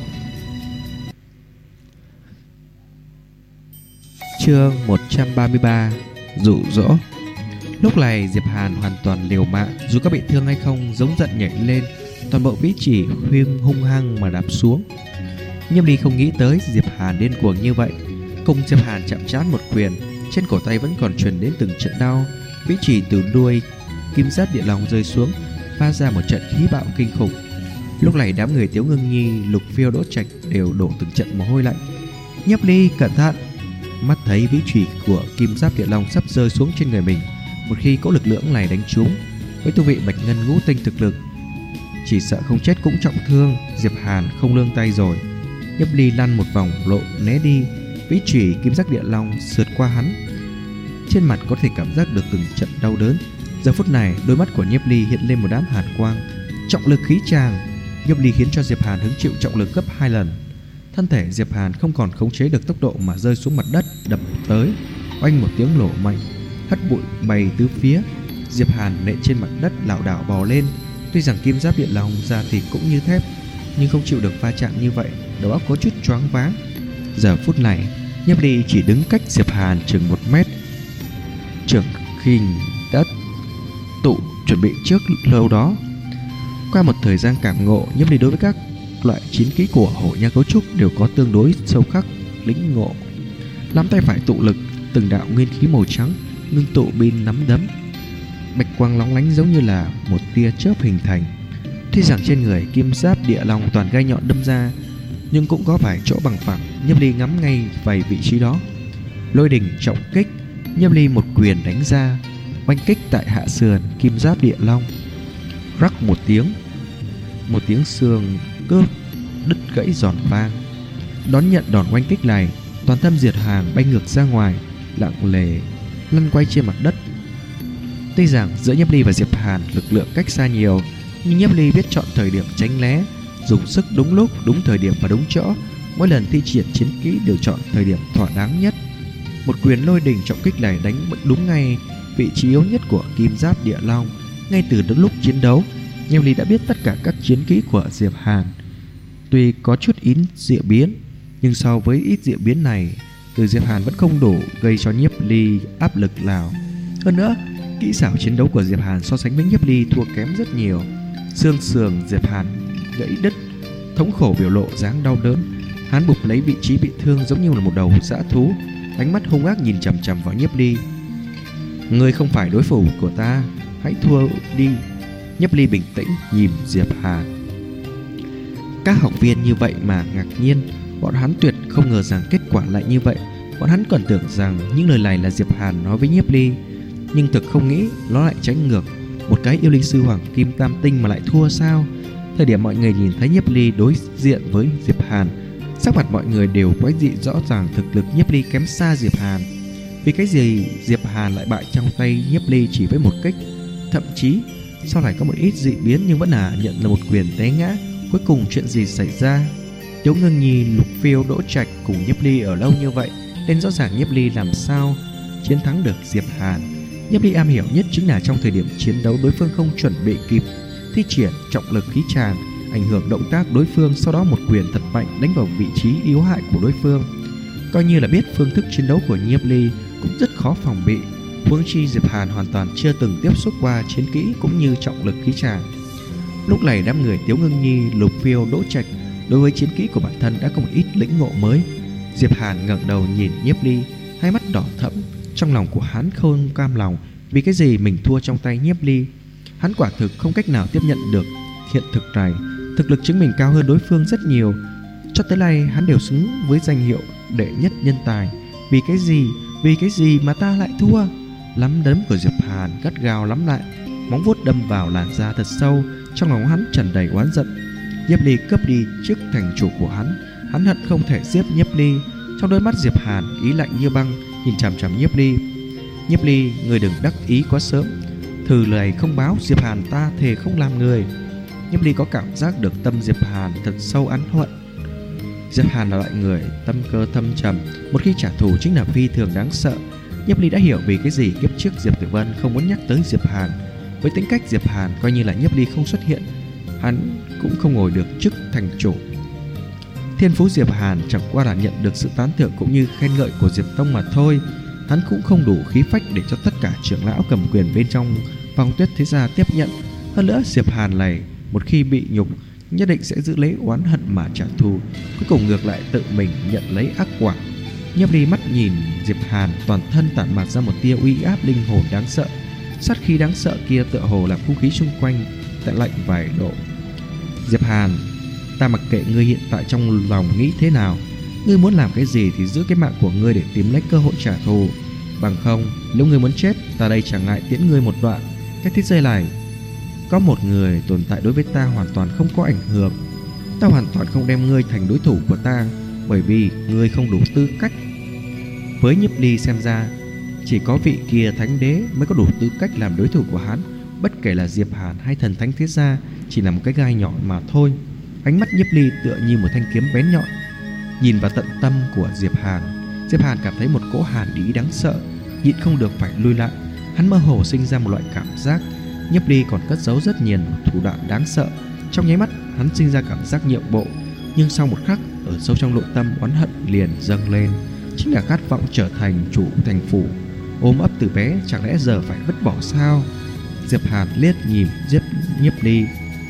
Chương 133: Dụ dỗ. Lúc này Diệp Hàn hoàn toàn liều mạng, dù có bị thương hay không, giống giận nhảy lên, toàn bộ vĩ chỉ hung hăng mà đạp xuống. Nhiếp Ly không nghĩ tới Diệp Hàn điên cuồng như vậy, cùng Diệp Hàn chạm trán một quyền, trên cổ tay vẫn còn truyền đến từng trận đau. Vĩ chỉ từ đuôi kim giáp địa long rơi xuống, phát ra một trận khí bạo kinh khủng. Lúc này đám người Tiếu Ngưng Nhi, Lục Phiêu, Đỗ Trạch đều đổ từng trận mồ hôi lạnh. Nhiếp Ly cẩn thận! Mắt thấy vĩ chủy của kim giáp địa long sắp rơi xuống trên người mình, một khi có lực lượng này đánh trúng, với tu vị bạch ngân ngũ tinh thực lực, chỉ sợ không chết cũng trọng thương. Diệp Hàn không lương tay rồi. Nhiếp Ly lăn một vòng lộ né đi, vĩ chủy kim giác địa long sượt qua hắn, trên mặt có thể cảm giác được từng trận đau đớn. Giờ phút này đôi mắt của Nhiếp Ly hiện lên một đám hàn quang. Trọng lực khí tràng, Nhiếp Ly khiến cho Diệp Hàn hứng chịu trọng lực gấp 2 lần. Thân thể Diệp Hàn không còn khống chế được tốc độ mà rơi xuống mặt đất, đập tới. Oanh một tiếng nổ mạnh, hất bụi bay tứ phía. Diệp Hàn nện trên mặt đất lảo đảo bò lên. Tuy rằng kim giáp địa long da thịt cũng như thép, nhưng không chịu được va chạm như vậy, đầu óc có chút choáng váng. Giờ phút này Nhiếp Ly chỉ đứng cách Diệp Hàn chừng 1 mét. Trường khinh đã tụ chuẩn bị trước lâu đó. Qua một thời gian cảm ngộ, Nhiếp Ly đối với các loại chiến kỹ của hộ nha cấu trúc đều có tương đối sâu khắc lĩnh ngộ. Nắm tay phải tụ lực, từng đạo nguyên khí màu trắng ngưng tụ bên nắm đấm, bạch quang lóng lánh giống như là một tia chớp hình thành. Tuy rằng trên người kim giáp địa long toàn gai nhọn đâm ra, nhưng cũng có vài chỗ bằng phẳng. Nhiếp Ly ngắm ngay vài vị trí đó. Lôi đình trọng kích, Nhiếp Ly một quyền đánh ra, oanh kích tại hạ sườn kim giáp địa long. Rắc một tiếng, một tiếng xương cướp đứt gãy giòn vang. Đón nhận đòn oanh kích này, toàn thân Diệp Hàn bay ngược ra ngoài, lặng lề lăn quay trên mặt đất. Tuy rằng giữa Nhiếp Ly và Diệp Hàn lực lượng cách xa nhiều, nhưng Nhiếp Ly biết chọn thời điểm tránh né, dùng sức đúng lúc, đúng thời điểm và đúng chỗ. Mỗi lần thi triển chiến kỹ đều chọn thời điểm thỏa đáng nhất. Một quyền lôi đình trọng kích này đánh đúng ngay vị trí yếu nhất của kim giáp địa long. Ngay từ lúc chiến đấu, Nhiếp Ly đã biết tất cả các chiến kỹ của Diệp Hàn. Tuy có chút ít diệu biến, nhưng so với ít diệu biến này, từ Diệp Hàn vẫn không đủ gây cho Nhiếp Ly áp lực nào. Hơn nữa, kỹ xảo chiến đấu của Diệp Hàn so sánh với Nhiếp Ly thua kém rất nhiều. Xương sườn Diệp Hàn gãy đứt, thống khổ biểu lộ dáng đau đớn. Hắn bụp lấy vị trí bị thương giống như là một đầu dã thú, ánh mắt hung ác nhìn chằm chằm vào Nhiếp Ly. Ngươi không phải đối thủ của ta, hãy thua đi. Nhiếp Ly bình tĩnh nhìn Diệp Hàn. Các học viên như vậy mà ngạc nhiên, bọn hắn tuyệt không ngờ rằng kết quả lại như vậy. Bọn hắn còn tưởng rằng những lời này là Diệp Hàn nói với Nhiếp Ly, nhưng thực không nghĩ nó lại trái ngược. Một cái yêu linh sư hoàng kim tam tinh mà lại thua sao? Thời điểm mọi người nhìn thấy Nhiếp Ly đối diện với Diệp Hàn, sắc mặt mọi người đều quái dị, rõ ràng thực lực Nhiếp Ly kém xa Diệp Hàn. Vì cái gì Diệp Hàn lại bại trong tay Nhiếp Ly chỉ với một kích? Thậm chí sau này có một ít dị biến nhưng vẫn là nhận là một quyền té ngã. Cuối cùng chuyện gì xảy ra? Tiếu Ngưng Nhi, Lục Phiêu, Đỗ Trạch cùng Nhiếp Ly ở lâu như vậy nên rõ ràng Nhiếp Ly làm sao chiến thắng được Diệp Hàn. Nhiếp Ly am hiểu nhất chính là trong thời điểm chiến đấu đối phương không chuẩn bị kịp thi triển trọng lực khí tràng, ảnh hưởng động tác đối phương, sau đó một quyền thật mạnh đánh vào vị trí yếu hại của đối phương. Coi như là biết phương thức chiến đấu của Nhiếp Ly cũng rất khó phòng bị. Huống chi Diệp Hàn hoàn toàn chưa từng tiếp xúc qua chiến kỹ cũng như trọng lực khí tràng. Lúc này đám người Tiếu Ngưng Nhi, Lục Phiêu, Đỗ Trạch đối với chiến kỹ của bản thân đã có một ít lĩnh ngộ mới. Diệp Hàn ngẩng đầu nhìn Nhiếp Ly, hai mắt đỏ thẫm. Trong lòng của hắn không cam lòng, vì cái gì mình thua trong tay Nhiếp Ly. Hắn quả thực không cách nào tiếp nhận được hiện thực này. Thực lực chứng mình cao hơn đối phương rất nhiều. Cho tới nay hắn đều xứng với danh hiệu đệ nhất nhân tài. Vì cái gì mà ta lại thua? Nắm đấm của Diệp Hàn gắt gao nắm lại, móng vuốt đâm vào làn da thật sâu. Trong lòng hắn tràn đầy oán giận. Nhiếp Ly cướp đi chức thành chủ của hắn, hắn hận không thể giết Nhiếp Ly. Trong đôi mắt Diệp Hàn ý lạnh như băng, nhìn chằm chằm Nhiếp Ly. Nhiếp Ly, người đừng đắc ý quá sớm. Thù lời không báo, Diệp Hàn ta thề không làm người. Nhiếp Ly có cảm giác được tâm Diệp Hàn thật sâu oán hận. Diệp Hàn là loại người tâm cơ thâm trầm, một khi trả thù chính là phi thường đáng sợ. Nhiếp Ly đã hiểu vì cái gì kiếp trước Diệp Tử Vân không muốn nhắc tới Diệp Hàn. Với tính cách Diệp Hàn, coi như là Nhiếp Ly không xuất hiện, hắn cũng không ngồi được chức thành chủ. Thiên phú Diệp Hàn chẳng qua là nhận được sự tán thưởng cũng như khen ngợi của Diệp Tông mà thôi. Hắn cũng không đủ khí phách để cho tất cả trưởng lão cầm quyền bên trong Phong Tuyết thế gia tiếp nhận. Hơn nữa Diệp Hàn này một khi bị nhục nhất định sẽ giữ lấy oán hận mà trả thù, cuối cùng ngược lại tự mình nhận lấy ác quả. Nhiếp Ly mắt nhìn Diệp Hàn, toàn thân tản mát ra một tia uy áp linh hồn đáng sợ. Sát khí đáng sợ kia tựa hồ làm không khí xung quanh tại lạnh vài độ. Diệp Hàn, ta mặc kệ ngươi hiện tại trong lòng nghĩ thế nào. Ngươi muốn làm cái gì thì giữ cái mạng của ngươi để tìm lấy cơ hội trả thù. Bằng không, nếu ngươi muốn chết, ta đây chẳng ngại tiễn ngươi một đoạn. Cách thế giới này có một người tồn tại đối với ta hoàn toàn không có ảnh hưởng. Ta hoàn toàn không đem ngươi thành đối thủ của ta, bởi vì ngươi không đủ tư cách. Với Nhiếp Ly xem ra, chỉ có vị kia thánh đế mới có đủ tư cách làm đối thủ của hắn. Bất kể là Diệp Hàn hay thần thánh thế gia, chỉ là một cái gai nhọn mà thôi. Ánh mắt Nhiếp Ly tựa như một thanh kiếm bén nhọn, nhìn vào tận tâm của Diệp Hàn. Diệp Hàn cảm thấy một cỗ hàn ý đáng sợ, nhịn không được phải lùi lại. Hắn mơ hồ sinh ra một loại cảm giác Nhiếp Ly còn cất giấu rất nhiều thủ đoạn đáng sợ. Trong nháy mắt hắn sinh ra cảm giác nhượng bộ, nhưng sau một khắc, ở sâu trong nội tâm oán hận liền dâng lên, chính là khát vọng trở thành chủ thành phủ. Ôm ấp từ bé, chẳng lẽ giờ phải vứt bỏ sao? Diệp Hàn liếc nhìn Nhiếp Ly,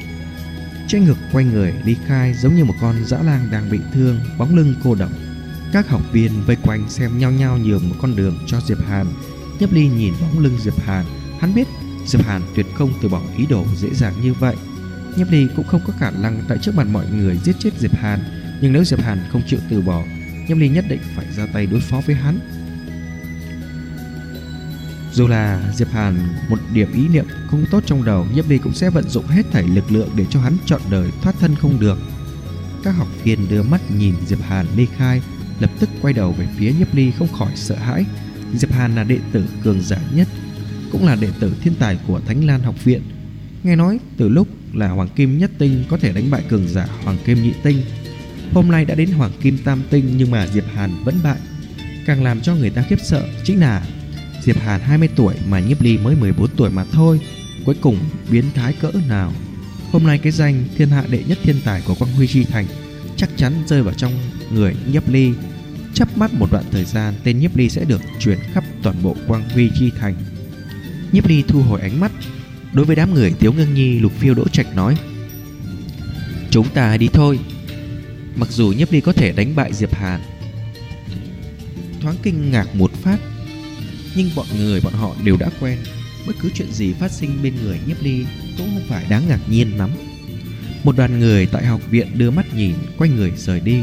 che ngực quay người ly khai, giống như một con dã lang đang bị thương, bóng lưng cô độc. Các học viên vây quanh xem nhau nhau nhường một con đường cho Diệp Hàn. Nhiếp Ly nhìn bóng lưng Diệp Hàn, hắn biết Diệp Hàn tuyệt không từ bỏ ý đồ dễ dàng như vậy. Nhiếp Ly cũng không có khả năng tại trước mặt mọi người giết chết Diệp Hàn, nhưng nếu Diệp Hàn không chịu từ bỏ, Nhiếp Ly nhất định phải ra tay đối phó với hắn. Dù là Diệp Hàn một điểm ý niệm không tốt trong đầu, Nhiếp Ly cũng sẽ vận dụng hết thảy lực lượng để cho hắn trọn đời thoát thân không được. Các học viên đưa mắt nhìn Diệp Hàn ly khai, lập tức quay đầu về phía Nhiếp Ly không khỏi sợ hãi. Diệp Hàn là đệ tử cường giả nhất, cũng là đệ tử thiên tài của Thánh Lan học viện. Nghe nói từ lúc là Hoàng Kim Nhất Tinh có thể đánh bại cường giả Hoàng Kim Nhị Tinh, hôm nay đã đến Hoàng Kim Tam Tinh nhưng mà Diệp Hàn vẫn bại. Càng làm cho người ta khiếp sợ chính là Diệp Hàn 20 tuổi mà Nhiếp Ly mới 14 tuổi mà thôi. Cuối cùng biến thái cỡ nào. Hôm nay cái danh thiên hạ đệ nhất thiên tài của Quang Huy Chi Thành chắc chắn rơi vào trong người Nhiếp Ly. Chớp mắt một đoạn thời gian, tên Nhiếp Ly sẽ được truyền khắp toàn bộ Quang Huy Chi Thành. Nhiếp Ly thu hồi ánh mắt, đối với đám người Tiếu Ngưng Nhi, Lục Phiêu, Đỗ Trạch nói: chúng ta đi thôi. Mặc dù Nhiếp Ly có thể đánh bại Diệp Hàn, thoáng kinh ngạc một phát, nhưng bọn họ đều đã quen. Bất cứ chuyện gì phát sinh bên người Nhiếp Ly cũng không phải đáng ngạc nhiên lắm. Một đoàn người tại học viện đưa mắt nhìn, quay người rời đi.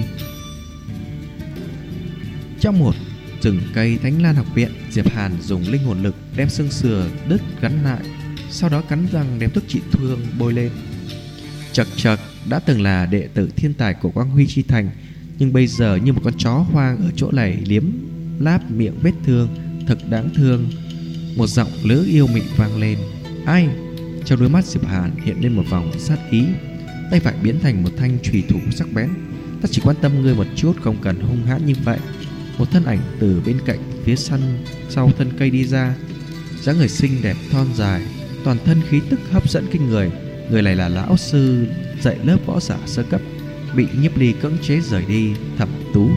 Trong một rừng cây Thánh Lan học viện, Diệp Hàn dùng linh hồn lực đem xương sườn đứt gắn lại, sau đó cắn răng đem thuốc trị thương bôi lên. Chật chật, đã từng là đệ tử thiên tài của Quang Huy Chi Thành, nhưng bây giờ như một con chó hoang ở chỗ này liếm láp miệng vết thương, thật đáng thương. Một giọng lứa yêu mị vang lên: ai? Trong đôi mắt Diệp Hàn hiện lên một vòng sát ý, tay phải biến thành một thanh chùy thủ sắc bén. Ta chỉ quan tâm ngươi một chút, không cần hung hãn như vậy. Một thân ảnh từ bên cạnh phía sau thân cây đi ra, dáng người xinh đẹp thon dài, toàn thân khí tức hấp dẫn kinh người. Người này là lão sư dạy lớp võ giả sơ cấp, bị Nhiếp Ly cưỡng chế rời đi. Thẩm Tú.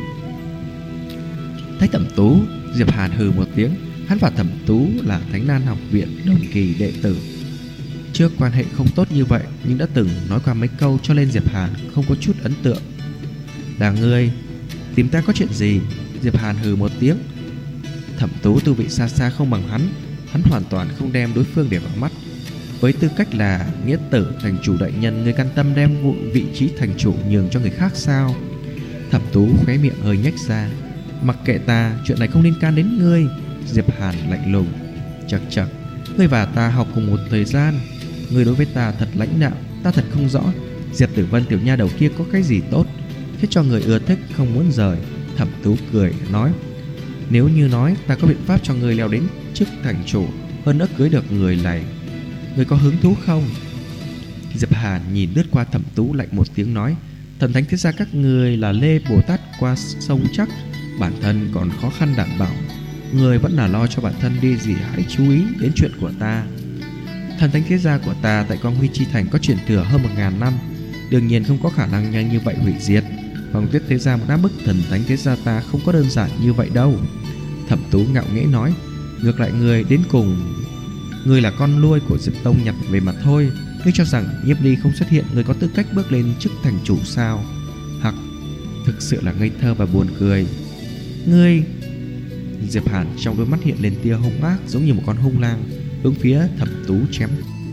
Thấy Thẩm Tú, Diệp Hàn hừ một tiếng. Hắn và Thẩm Tú là Thánh Lan học viện đồng kỳ đệ tử, trước quan hệ không tốt như vậy, nhưng đã từng nói qua mấy câu, cho nên Diệp Hàn không có chút ấn tượng. Là ngươi tìm ta có chuyện gì? Diệp Hàn hừ một tiếng. Thẩm Tú tu vị xa xa không bằng hắn hoàn toàn không đem đối phương để vào mắt. Với tư cách là nghĩa tử thành chủ đại nhân, ngươi can tâm đem vị trí thành chủ nhường cho người khác sao? Thẩm Tú khóe miệng hơi nhếch ra. Mặc kệ ta, chuyện này không liên can đến ngươi. Diệp Hàn lạnh lùng. Chậc chậc, ngươi và ta học cùng một thời gian, ngươi đối với ta thật lãnh đạm, ta thật không rõ Diệp Tử Vân tiểu nha đầu kia có cái gì tốt khiến cho người ưa thích không muốn rời. Thẩm Tú cười nói: nếu như nói ta có biện pháp cho ngươi leo đến chức thành chủ, hơn nữa cưới được người này, ngươi có hứng thú không? Diệp Hàn nhìn lướt qua Thẩm Tú lạnh một tiếng nói: thần thánh thế gia các ngươi là Lê Bồ Tát qua sông chắc, bản thân còn khó khăn đảm bảo, người vẫn là lo cho bản thân đi gì, hãy chú ý đến chuyện của ta. Thần thánh thế gia của ta tại Quang Huy Chi Thành có truyền thừa hơn 1000 năm, đương nhiên không có khả năng nhanh như vậy hủy diệt. Phong Tuyết thế gia muốn áp bức thần thánh thế gia ta không có đơn giản như vậy đâu. Thẩm Tú ngạo nghễ nói: ngược lại người đến cùng, ngươi là con nuôi của Diệp Tông nhặt về mà thôi. Ngươi cho rằng Nhiếp Ly không xuất hiện, ngươi có tư cách bước lên chức thành chủ sao? Hặc, thực sự là ngây thơ và buồn cười. Ngươi... Diệp Hàn trong đôi mắt hiện lên tia hung ác, giống như một con hung lang hướng phía Thẩm Tú chém.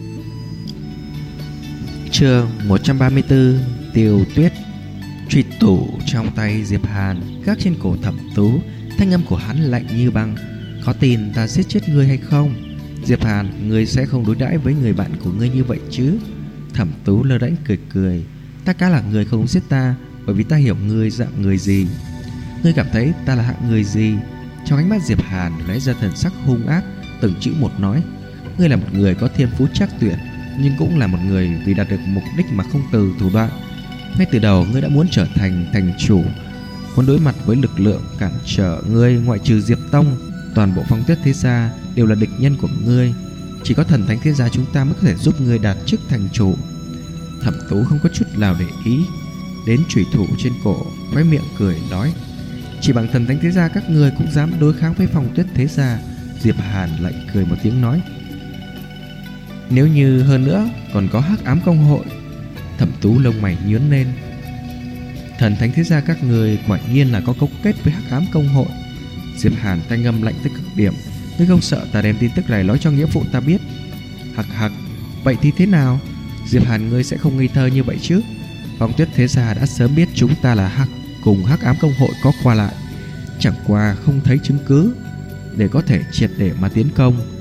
Chương 134: Tiêu Tuyết. Truy thủ trong tay Diệp Hàn gác trên cổ Thẩm Tú, thanh âm của hắn lạnh như băng: có tin ta giết chết ngươi hay không? Diệp Hàn, ngươi sẽ không đối đãi với người bạn của ngươi như vậy chứ? Thẩm Tú lơ đễnh cười cười: ta cá là người không giết ta, bởi vì ta hiểu ngươi dạng người gì. Ngươi cảm thấy ta là hạng người gì? Trong ánh mắt Diệp Hàn lóe ra thần sắc hung ác, từng chữ một nói: ngươi là một người có thiên phú trắc tuyệt, nhưng cũng là một người vì đạt được mục đích mà không từ thủ đoạn. Ngay từ đầu ngươi đã muốn trở thành thành chủ, muốn đối mặt với lực lượng cản trở ngươi, ngoại trừ Diệp Tông, toàn bộ Phong Tuyết thế gia đều là địch nhân của ngươi. Chỉ có thần thánh thế gia chúng ta mới có thể giúp ngươi đạt chức thành chủ. Thẩm Tú không có chút nào để ý đến chủy thủ trên cổ, khóe miệng cười nói: chỉ bằng thần thánh thế gia các ngươi cũng dám đối kháng với Phong Tuyết thế gia? Diệp Hàn lạnh cười một tiếng nói: nếu như hơn nữa còn có Hắc Ám Công hội. Thẩm Tú lông mày nhướng lên: thần thánh thế gia các người quả nhiên là có cấu kết với Hắc Ám Công hội. Diệp Hàn thanh âm lạnh tới cực điểm: ngươi không sợ ta đem tin tức này nói cho nghĩa phụ ta biết? Hặc hặc, vậy thì thế nào? Diệp Hàn, ngươi sẽ không ngây thơ như vậy chứ? Phong Tuyết thế gia đã sớm biết chúng ta là cùng Hắc Ám Công hội có qua lại, chẳng qua không thấy chứng cứ để có thể triệt để mà tiến công.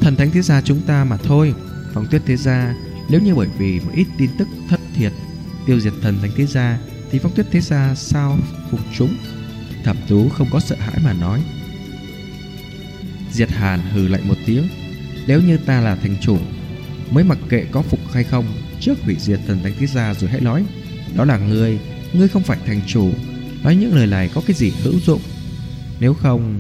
Thần thánh thế gia chúng ta mà thôi. Phong Tuyết thế gia nếu như bởi vì một ít tin tức thất thiệt tiêu diệt thần thánh thế gia, thì Phong Tuyết thế gia sao phục chúng? Thẩm Tú không có sợ hãi mà nói. Diệt Hàn hừ lạnh một tiếng. Nếu như ta là thành chủ, mới mặc kệ có phục hay không, trước hủy diệt thần thánh thế gia rồi hãy nói. Đó là ngươi không phải thành chủ. Nói những lời này có cái gì hữu dụng? Nếu không,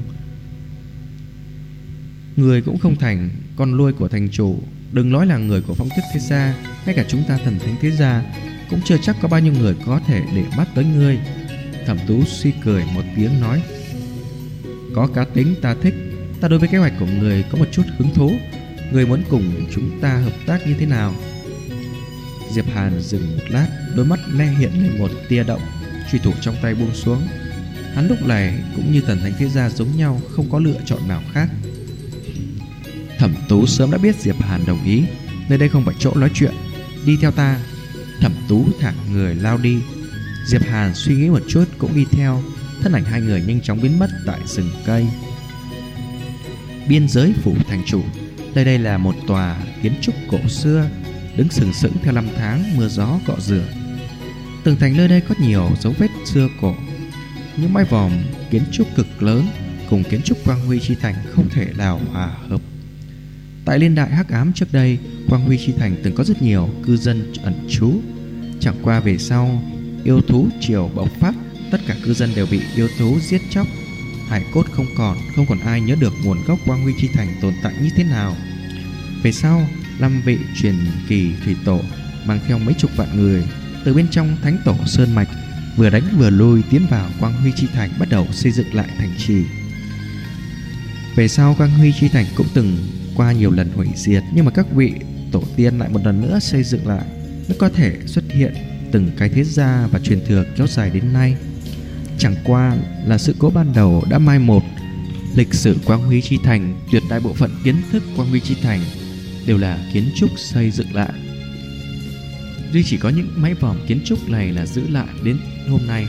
người cũng không thành con nuôi của thành chủ. Đừng nói là người của Phong Tuyết thế gia, ngay cả chúng ta thần thánh thế gia cũng chưa chắc có bao nhiêu người có thể để mắt tới ngươi. Thẩm Tú suy cười một tiếng nói. Có cá tính ta thích. Ta đối với kế hoạch của người có một chút hứng thú. Người muốn cùng chúng ta hợp tác như thế nào? Diệp Hàn dừng một lát, đôi mắt le hiện lên một tia động, chùy thủ trong tay buông xuống. Hắn lúc này cũng như thần thánh thế gia giống nhau, không có lựa chọn nào khác. Thẩm Tú sớm đã biết Diệp Hàn đồng ý. Nơi đây không phải chỗ nói chuyện, đi theo ta. Thẩm Tú thẳng người lao đi. Diệp Hàn suy nghĩ một chút cũng đi theo. Thân ảnh hai người nhanh chóng biến mất tại rừng cây. Biên giới phủ thành chủ. Đây là một tòa kiến trúc cổ xưa, đứng sừng sững theo năm tháng mưa gió cọ rửa. Tường thành nơi đây có nhiều dấu vết xưa cổ. Những mái vòm kiến trúc cực lớn cùng kiến trúc Quang Huy Chi Thành không thể nào hòa hợp. Tại Liên Đại Hắc Ám trước đây, Quang Huy Chi Thành từng có rất nhiều cư dân ẩn trú. Chẳng qua về sau yêu thú triều bộc phát, tất cả cư dân đều bị yêu thú giết chóc, hải cốt không còn ai nhớ được nguồn gốc Quang Huy Chi Thành tồn tại như thế nào. Về sau, 5 vị truyền kỳ thủy tổ mang theo mấy chục vạn người từ bên trong thánh tổ sơn mạch vừa đánh vừa lui tiến vào Quang Huy Chi Thành, bắt đầu xây dựng lại thành trì. Về sau Quang Huy Chi Thành cũng từng qua nhiều lần hủy diệt, nhưng mà các vị tổ tiên lại một lần nữa xây dựng lại. Nó có thể xuất hiện từng cái thế gia và truyền thừa kéo dài đến nay. Chẳng qua là sự cố ban đầu đã mai một lịch sử Quang Huy Chi Thành. Tuyệt đại bộ phận kiến thức Quang Huy Chi Thành đều là kiến trúc xây dựng lại, duy chỉ có những mái vòm kiến trúc này là giữ lại đến hôm nay.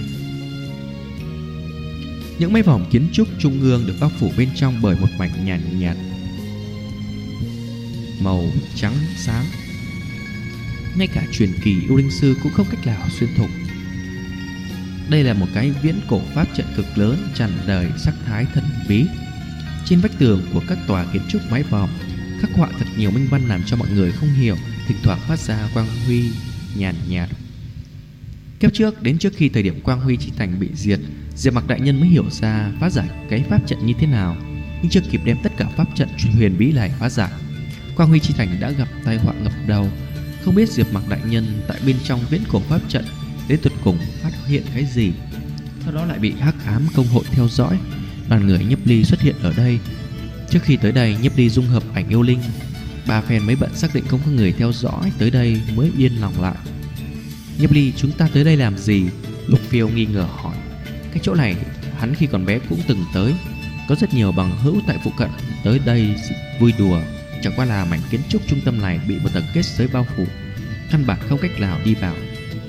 Những mái vòm kiến trúc trung ương được bao phủ bên trong bởi một mảnh nhàn nhạt màu trắng sáng. Ngay cả truyền kỳ yêu linh sư cũng không cách nào xuyên thủng. Đây là một cái viễn cổ pháp trận cực lớn, tràn đầy sắc thái thần bí. Trên vách tường của các tòa kiến trúc mái vòm khắc họa thật nhiều minh văn làm cho mọi người không hiểu, thỉnh thoảng phát ra quang huy nhàn nhạt. Kiếp trước, đến trước khi thời điểm Quang Huy Chi Thành bị diệt, Diệp Mặc đại nhân mới hiểu ra phá giải cái pháp trận như thế nào, nhưng chưa kịp đem tất cả pháp trận huyền bí này phá giải, Quang Huy Chi Thành đã gặp tai họa ngập đầu. Không biết Diệp Mặc đại nhân tại bên trong viễn cổ pháp trận đến tuyệt cùng phát hiện cái gì, sau đó lại bị Hắc Ám công hội theo dõi. Đoàn người Nhiếp Ly xuất hiện ở đây. Trước khi tới đây, Nhiếp Ly dung hợp ảnh yêu linh. Ba phen mấy bận xác định không có người theo dõi tới đây mới yên lòng lại. Nhiếp Ly, chúng ta tới đây làm gì? Lục Phiêu nghi ngờ hỏi. Cái chỗ này hắn khi còn bé cũng từng tới, có rất nhiều bằng hữu tại phụ cận tới đây vui đùa. Chẳng qua là mảnh kiến trúc trung tâm này bị một tầng kết giới bao phủ, căn bản không cách nào đi vào.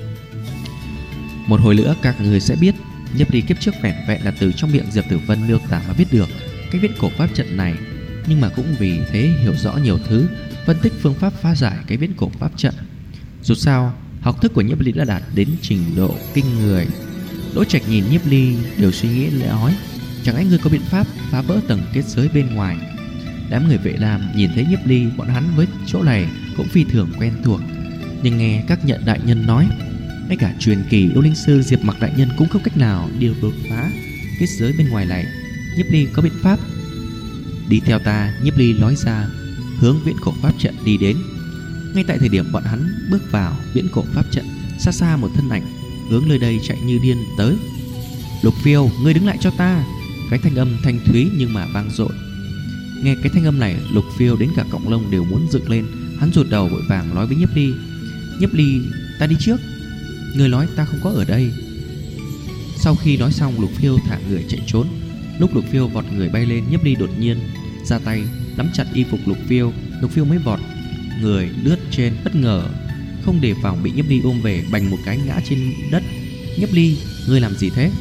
Một hồi nữa các người sẽ biết. Nhiếp Ly kiếp trước vẻn vẹn là từ trong miệng Diệp Tử Vân miêu tả mà biết được cái viễn cổ pháp trận này, nhưng mà cũng vì thế hiểu rõ nhiều thứ, phân tích phương pháp phá giải cái viễn cổ pháp trận. Dù sao, học thức của Nhiếp Ly đã đạt đến trình độ kinh người. Đỗ Trạch nhìn Nhiếp Ly đều suy nghĩ lẽ nói, chẳng lẽ ngươi có biện pháp phá vỡ tầng kết giới bên ngoài? Đám người Vệ Lam nhìn thấy Nhiếp Ly, bọn hắn với chỗ này cũng phi thường quen thuộc, nhưng nghe các nhận đại nhân nói, ngay cả truyền kỳ yêu linh sư Diệp Mặc đại nhân cũng không cách nào điều đột phá kết giới bên ngoài này. Nhiếp Ly có biện pháp. Đi theo ta, Nhiếp Ly nói ra, hướng viễn cổ pháp trận đi đến. Ngay tại thời điểm bọn hắn bước vào viễn cổ pháp trận, xa xa một thân ảnh hướng nơi đây chạy như điên tới. Lục Phiêu, ngươi đứng lại cho ta. Cái thanh âm thanh thúy nhưng mà vang dội. Nghe cái thanh âm này, Lục Phiêu đến cả cọng lông đều muốn dựng lên. Hắn rụt đầu vội vàng nói với Nhiếp Ly, Nhiếp Ly, ta đi trước. Ngươi nói ta không có ở đây. Sau khi nói xong, Lục Phiêu thả người chạy trốn. Lúc Lục Phiêu vọt người bay lên, Nhiếp Ly đột nhiên ra tay nắm chặt y phục Lục Phiêu. Lục Phiêu mới vọt người lướt trên, bất ngờ không đề phòng bị Nhiếp Ly ôm về, bành một cái ngã trên đất. Nhiếp Ly, ngươi làm gì thế?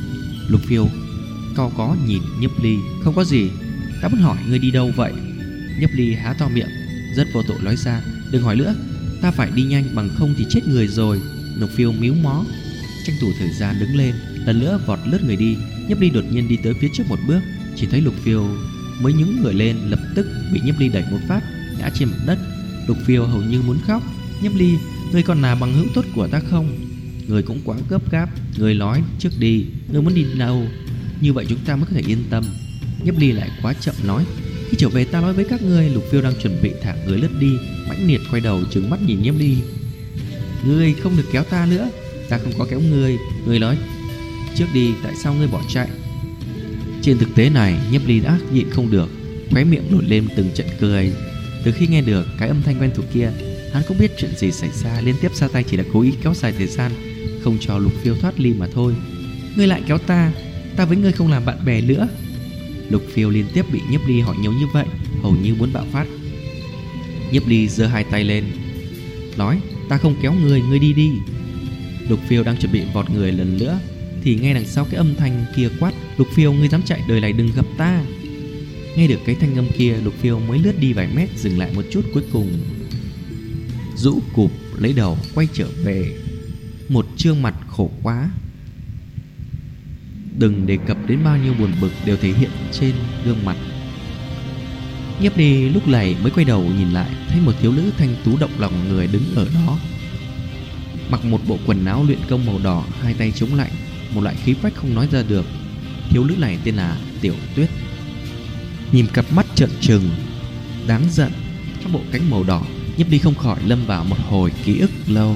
Lục Phiêu cau có nhìn Nhiếp Ly, không có gì. Ta muốn hỏi ngươi đi đâu vậy? Nhiếp Ly há to miệng, rất vô tội nói ra: "Đừng hỏi nữa, ta phải đi nhanh, bằng không thì chết người rồi." Lục Phiêu míu mó, tranh thủ thời gian đứng lên, lần nữa vọt lướt người đi. Nhiếp Ly đột nhiên đi tới phía trước một bước, chỉ thấy Lục Phiêu mới nhúng người lên, lập tức bị Nhiếp Ly đẩy một phát, ngã trên mặt đất. Lục Phiêu hầu như muốn khóc. "Nhiếp Ly, ngươi còn là bằng hữu tốt của ta không? Ngươi cũng quá gấp gáp, ngươi nói trước đi, ngươi muốn đi đâu, như vậy chúng ta mới có thể yên tâm." Nhiếp Ly lại quá chậm nói: "Khi trở về ta nói với các ngươi." Lục Phiêu đang chuẩn bị thả người lướt đi, mãnh liệt quay đầu trừng mắt nhìn Nhiếp Ly: "Ngươi không được kéo ta nữa, ta không có kéo ngươi. Ngươi nói trước đi, tại sao ngươi bỏ chạy?" Trên thực tế này, Nhiếp Ly đã nhịn không được, khóe miệng nổi lên từng trận cười. Từ khi nghe được cái âm thanh quen thuộc kia, hắn cũng biết chuyện gì xảy ra, liên tiếp ra tay chỉ là cố ý kéo dài thời gian, không cho Lục Phiêu thoát ly mà thôi. "Ngươi lại kéo ta, ta với ngươi không làm bạn bè nữa." Lục Phiêu liên tiếp bị Nhiếp Ly hỏi nhiều như vậy, hầu như muốn bạo phát. Nhiếp Ly giơ hai tay lên, nói: "Ta không kéo ngươi, ngươi đi đi." Lục Phiêu đang chuẩn bị vọt người lần nữa, thì nghe đằng sau cái âm thanh kia quát: "Lục Phiêu, ngươi dám chạy, đời này đừng gặp ta." Nghe được cái thanh âm kia, Lục Phiêu mới lướt đi vài mét, dừng lại một chút, cuối cùng rũ cụp lấy đầu quay trở về, một trương mặt khổ quá. Đừng đề cập đến bao nhiêu buồn bực đều thể hiện trên gương mặt. Nhiếp Ly lúc này mới quay đầu nhìn lại, thấy một thiếu nữ thanh tú động lòng người đứng ở đó, mặc một bộ quần áo luyện công màu đỏ, hai tay chống lạnh, một loại khí phách không nói ra được. Thiếu nữ này tên là Tiểu Tuyết. Nhìn cặp mắt trợn trừng đáng giận trong bộ cánh màu đỏ, Nhiếp Ly không khỏi lâm vào một hồi ký ức lâu.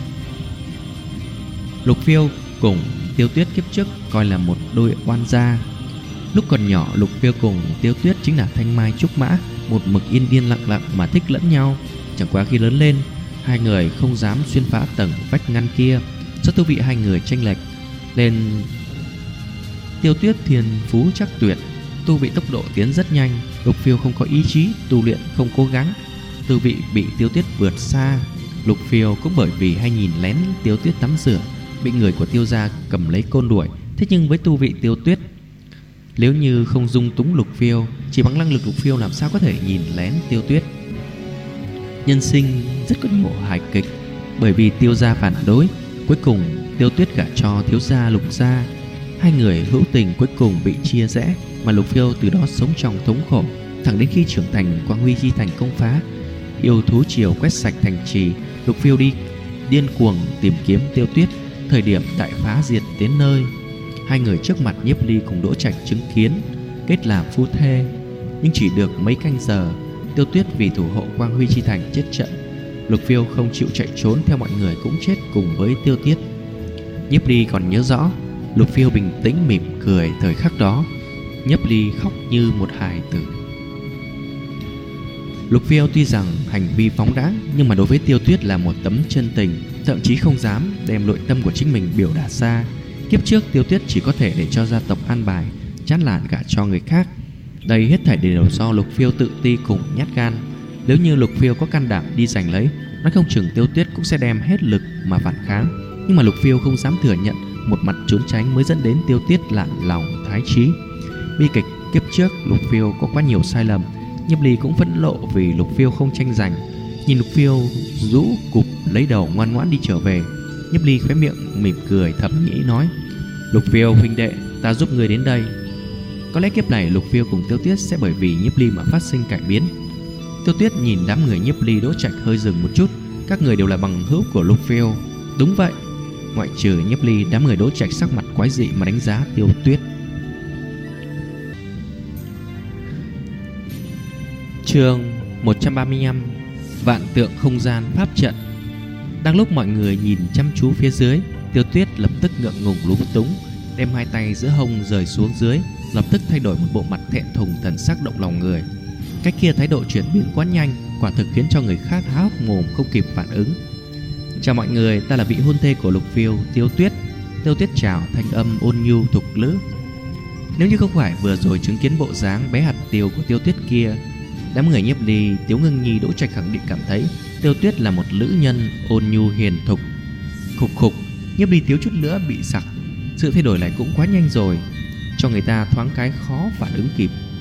Lục Phiêu cùng Tiêu Tuyết kiếp trước coi là một đôi oan gia. Lúc còn nhỏ, Lục Phiêu cùng Tiêu Tuyết chính là thanh mai trúc mã, một mực yên yên lặng lặng mà thích lẫn nhau. Chẳng qua khi lớn lên, hai người không dám xuyên phá tầng vách ngăn kia, do tu vị hai người chênh lệch nên Tiêu Tuyết thiên phú chắc tuyệt, tu vị tốc độ tiến rất nhanh. Lục Phiêu không có ý chí tu luyện, không cố gắng, tu vị bị Tiêu Tuyết vượt xa. Lục Phiêu cũng bởi vì hay nhìn lén Tiêu Tuyết tắm rửa, bị người của Tiêu gia cầm lấy côn đuổi. Thế nhưng với tu vị Tiêu Tuyết, nếu như không dung túng Lục Phiêu, chỉ bằng năng lực Lục Phiêu làm sao có thể nhìn lén Tiêu Tuyết. Nhân sinh rất có nhiều hài kịch. Bởi vì Tiêu gia phản đối, cuối cùng Tiêu Tuyết gả cho thiếu gia Lục gia. Hai người hữu tình cuối cùng bị chia rẽ, mà Lục Phiêu từ đó sống trong thống khổ, thẳng đến khi trưởng thành, Quang Huy chi thành công phá, yêu thú triều quét sạch thành trì. Lục Phiêu đi điên cuồng tìm kiếm Tiêu Tuyết. Thời điểm đại phá diệt đến nơi, hai người trước mặt Nhiếp Ly cùng Đỗ Trạch chứng kiến kết làm phu thê. Nhưng chỉ được mấy canh giờ, Tiêu Tuyết vì thủ hộ Quang Huy chi thành chết trận. Lục Phiêu không chịu chạy trốn theo mọi người cũng chết cùng với Tiêu Tuyết. Nhiếp Ly còn nhớ rõ, Lục Phiêu bình tĩnh mỉm cười thời khắc đó. Nhiếp Ly khóc như một hài tử. Lục Phiêu tuy rằng hành vi phóng đãng, nhưng mà đối với Tiêu Tuyết là một tấm chân tình, thậm chí không dám đem nội tâm của chính mình biểu đạt ra. Kiếp trước Tiêu Tuyết chỉ có thể để cho gia tộc an bài, chán nản gả cho người khác. Đây hết thảy đều do Lục Phiêu tự ti cùng nhát gan. Nếu như Lục Phiêu có can đảm đi giành lấy, nói không chừng Tiêu Tuyết cũng sẽ đem hết lực mà phản kháng. Nhưng mà Lục Phiêu không dám thừa nhận, một mặt trốn tránh mới dẫn đến Tiêu Tuyết lạn lòng thái trí. Bi kịch kiếp trước, Lục Phiêu có quá nhiều sai lầm. Nhiếp Ly cũng phẫn nộ vì Lục Phiêu không tranh giành. Nhìn Lục Phiêu rũ cụp lấy đầu ngoan ngoãn đi trở về, Nhiếp Ly khóe miệng mỉm cười thầm nghĩ nói: "Lục Phiêu huynh đệ, ta giúp người đến đây." Có lẽ kiếp này Lục Phiêu cùng Tiêu Tuyết sẽ bởi vì Nhiếp Ly mà phát sinh cải biến. Tiêu Tuyết nhìn đám người Nhiếp Ly, Đỗ Trạch hơi dừng một chút. Các người đều là bằng hữu của Lục Phiêu. Đúng vậy. Ngoại trừ Nhiếp Ly, đám người Đỗ Trạch sắc mặt quái dị mà đánh giá Tiêu Tuyết. Chương 135: Vạn tượng không gian pháp trận. Đang lúc mọi người nhìn chăm chú phía dưới, Tiêu Tuyết lập tức ngượng ngùng lúng túng, đem hai tay giữa hông rời xuống dưới, lập tức thay đổi một bộ mặt thẹn thùng, thần sắc động lòng người. Cách kia thái độ chuyển biến quá nhanh, quả thực khiến cho người khác há hốc mồm không kịp phản ứng. "Chào mọi người, ta là vị hôn thê của Lục Phiêu, Tiêu Tuyết." Tiêu Tuyết chào, thanh âm ôn nhu thục lữ. Nếu như không phải vừa rồi chứng kiến bộ dáng bé hạt tiêu của Tiêu Tuyết kia, đám người Nhiếp Ly, Tiếu Ngưng Nhi, Đỗ Trạch khẳng định cảm thấy Tiêu Tuyết là một nữ nhân ôn nhu hiền thục. Khục khục, Nhiếp Ly thiếu chút nữa bị sặc. Sự thay đổi này cũng quá nhanh rồi, cho người ta thoáng cái khó phản ứng kịp.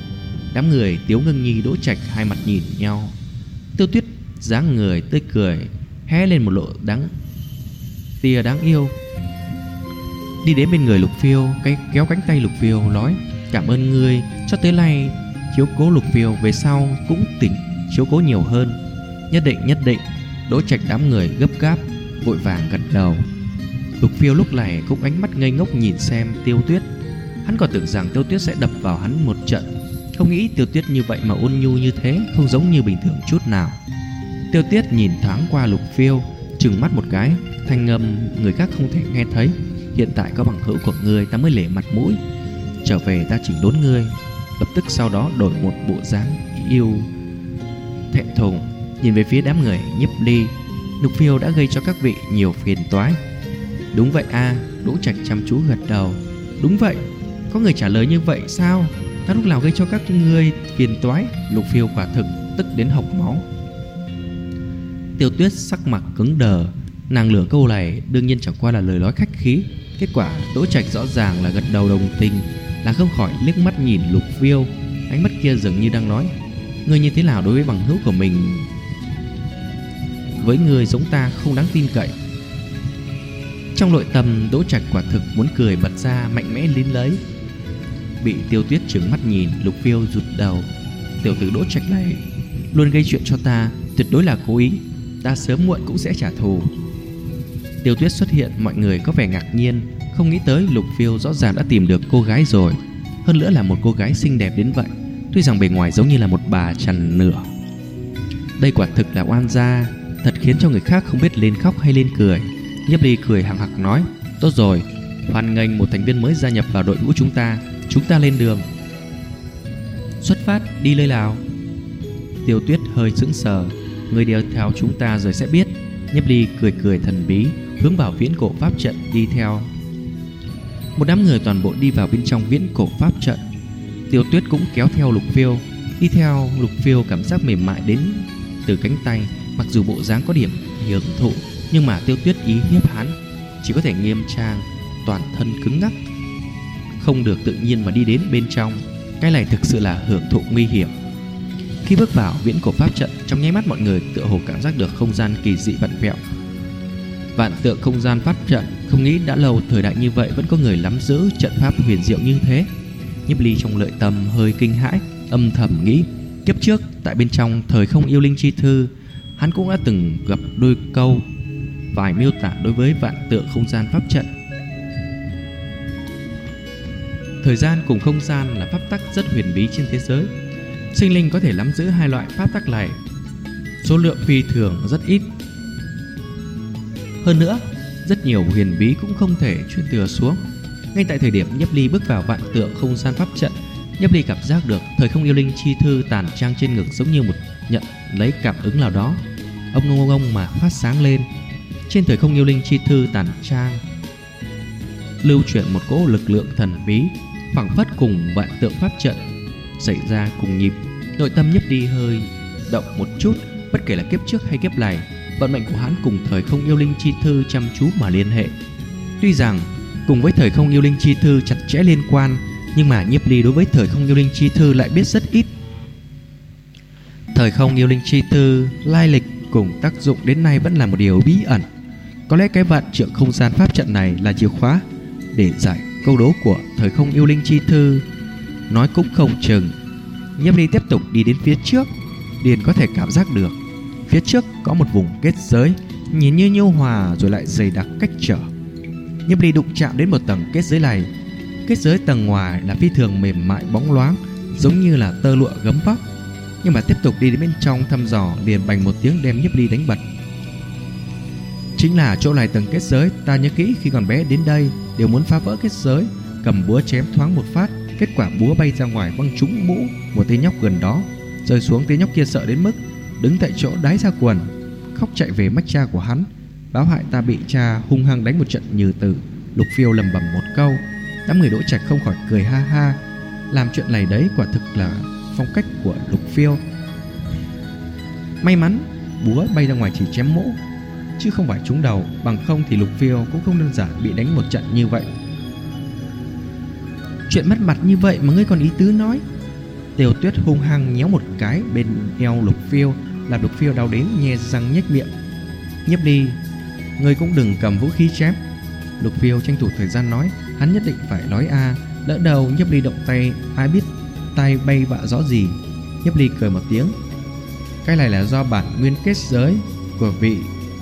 Đám người Tiếu Ngưng Nhi, Đỗ Trạch hai mặt nhìn nhau. Tiêu Tuyết dáng người tươi cười, hé lên một lộ tia đáng yêu, đi đến bên người Lục Phiêu, kéo cánh tay Lục Phiêu nói: cảm ơn ngươi cho tới nay chiếu cố Lục Phiêu, về sau cũng tỉnh chiếu cố nhiều hơn. Nhất định. Đỗ Trạch đám người gấp gáp vội vàng gật đầu. Lục Phiêu lúc này cũng ánh mắt ngây ngốc nhìn xem Tiêu Tuyết. Hắn còn tưởng rằng Tiêu Tuyết sẽ đập vào hắn một trận, không nghĩ Tiêu Tuyết như vậy mà ôn nhu như thế, không giống như bình thường chút nào. Tiêu Tuyết nhìn thoáng qua Lục Phiêu, trừng mắt một cái, thanh âm người khác không thể nghe thấy: hiện tại có bằng hữu của ngươi, ta mới lể mặt mũi trở về, ta chỉnh đốn ngươi. Lập tức sau đó đổi một bộ dáng yêu thẹn thùng, nhìn về phía đám người Nhiếp Ly. Lục Phiêu đã gây cho các vị nhiều phiền toái. Đúng vậy a. Đỗ Trạch chăm chú gật đầu. Đúng vậy, có người trả lời như vậy sao? Ta lúc nào gây cho các ngươi phiền toái? Lục Phiêu quả thực tức đến hộc máu. Tiêu Tuyết sắc mặt cứng đờ, nàng lửa câu này đương nhiên chẳng qua là lời nói khách khí. Kết quả Đỗ Trạch rõ ràng là gật đầu đồng tình, là không khỏi liếc mắt nhìn Lục Phiêu, ánh mắt kia dường như đang nói: ngươi như thế nào đối với bằng hữu của mình? Với người giống ta không đáng tin cậy. Trong nội tâm Đỗ Trạch quả thực muốn cười bật ra, mạnh mẽ lín lấy. Bị Tiêu Tuyết trừng mắt nhìn, Lục Phiêu rụt đầu. Tiểu tử Đỗ Trạch này luôn gây chuyện cho ta, tuyệt đối là cố ý, ta sớm muộn cũng sẽ trả thù. Tiêu Tuyết xuất hiện, mọi người có vẻ ngạc nhiên, không nghĩ tới Lục Phiêu rõ ràng đã tìm được cô gái rồi, hơn nữa là một cô gái xinh đẹp đến vậy, tuy rằng bề ngoài giống như là một bà trằn nửa. Đây quả thực là oan gia, thật khiến cho người khác không biết lên khóc hay lên cười. Nhiếp Ly cười hằng hặc nói: tốt rồi, hoan nghênh một thành viên mới gia nhập vào đội ngũ chúng ta lên đường. Xuất phát, đi nơi nào? Tiêu Tuyết hơi sững sờ. Người đi theo chúng ta rồi sẽ biết. Nhiếp Ly cười thần bí, hướng vào viễn cổ pháp trận đi theo. Một đám người toàn bộ đi vào bên trong viễn cổ pháp trận. Tiêu Tuyết cũng kéo theo Lục Phiêu. Đi theo Lục Phiêu, cảm giác mềm mại đến từ cánh tay. Mặc dù bộ dáng có điểm hưởng thụ, nhưng mà Tiêu Tuyết ý hiếp hắn, chỉ có thể nghiêm trang, toàn thân cứng ngắc, không được tự nhiên mà đi đến bên trong. Cái này thực sự là hưởng thụ nguy hiểm. Khi bước vào viễn cổ pháp trận, trong nháy mắt mọi người tựa hồ cảm giác được không gian kỳ dị vặn vẹo. Vạn tượng không gian pháp trận, không nghĩ đã lâu thời đại như vậy vẫn có người nắm giữ trận pháp huyền diệu như thế. Nhiếp Ly trong nội tâm hơi kinh hãi, âm thầm nghĩ: kiếp trước tại bên trong thời không yêu linh chi thư, hắn cũng đã từng gặp đôi câu vài miêu tả đối với vạn tượng không gian pháp trận. Thời gian cùng không gian là pháp tắc rất huyền bí trên thế giới. Sinh linh có thể nắm giữ hai loại pháp tắc này, số lượng phi thường rất ít. Hơn nữa, rất nhiều huyền bí cũng không thể truyền thừa xuống. Ngay tại thời điểm Nhiếp Ly bước vào vạn tượng không gian pháp trận, Nhiếp Ly cảm giác được thời không yêu linh chi thư tàn trang trên ngực giống như một nhận lấy cảm ứng nào đó, ông mà phát sáng lên. Trên thời không yêu linh chi thư tàn trang lưu chuyển một cỗ lực lượng thần bí, phảng phất cùng vạn tượng pháp trận xảy ra cùng nhịp. Nội tâm Nhiếp Ly hơi động một chút. Bất kể là kiếp trước hay kiếp này, vận mệnh của hắn cùng thời không yêu linh chi thư chăm chú mà liên hệ. Tuy rằng cùng với thời không yêu linh chi thư chặt chẽ liên quan, nhưng mà Nhiếp Ly đối với thời không yêu linh chi thư lại biết rất ít. Thời không yêu linh chi thư lai lịch cùng tác dụng đến nay vẫn là một điều bí ẩn. Có lẽ cái vạn tượng không gian pháp trận này là chìa khóa để giải câu đố của thời không yêu linh chi thư, nói cũng không chừng. Nhiếp Ly tiếp tục đi đến phía trước, liền có thể cảm giác được phía trước có một vùng kết giới, nhìn như nhu hòa rồi lại dày đặc cách trở. Nhiếp Ly đụng chạm đến một tầng kết giới này. Kết giới tầng ngoài là phi thường mềm mại bóng loáng, giống như là tơ lụa gấm vóc. Nhưng mà tiếp tục đi đến bên trong thăm dò, liền bành một tiếng đem Nhiếp Ly đánh bật. Chính là chỗ này tầng kết giới, ta nhớ kỹ khi còn bé đến đây đều muốn phá vỡ kết giới, cầm búa chém thoáng một phát, kết quả búa bay ra ngoài văng trúng mũ một tên nhóc gần đó, rơi xuống. Tên nhóc kia sợ đến mức đứng tại chỗ đái ra quần, khóc chạy về mách cha của hắn, báo hại ta bị cha hung hăng đánh một trận như tử. Lục Phiêu lầm bầm một câu. Đám người Đỗ Trạch không khỏi cười ha ha. Làm chuyện này đấy quả thực là phong cách của Lục Phiêu. May mắn búa bay ra ngoài chỉ chém mũ chứ không phải trúng đầu, bằng không thì Lục Phiêu cũng không đơn giản bị đánh một trận như vậy. Chuyện mất mặt như vậy mà ngươi còn ý tứ nói? Tiêu Tuyết hung hăng nhéo một cái bên eo Lục Phiêu, làm Lục Phiêu đau đến nhe răng nhếch miệng. Nhiếp Ly, ngươi cũng đừng cầm vũ khí chém. Lục Phiêu tranh thủ thời gian nói, hắn nhất định phải nói lỡ đầu Nhiếp Ly động tay, ai biết tay bay vạ rõ gì. Nhiếp Ly cười một tiếng, cái này là do bản nguyên kết giới của vị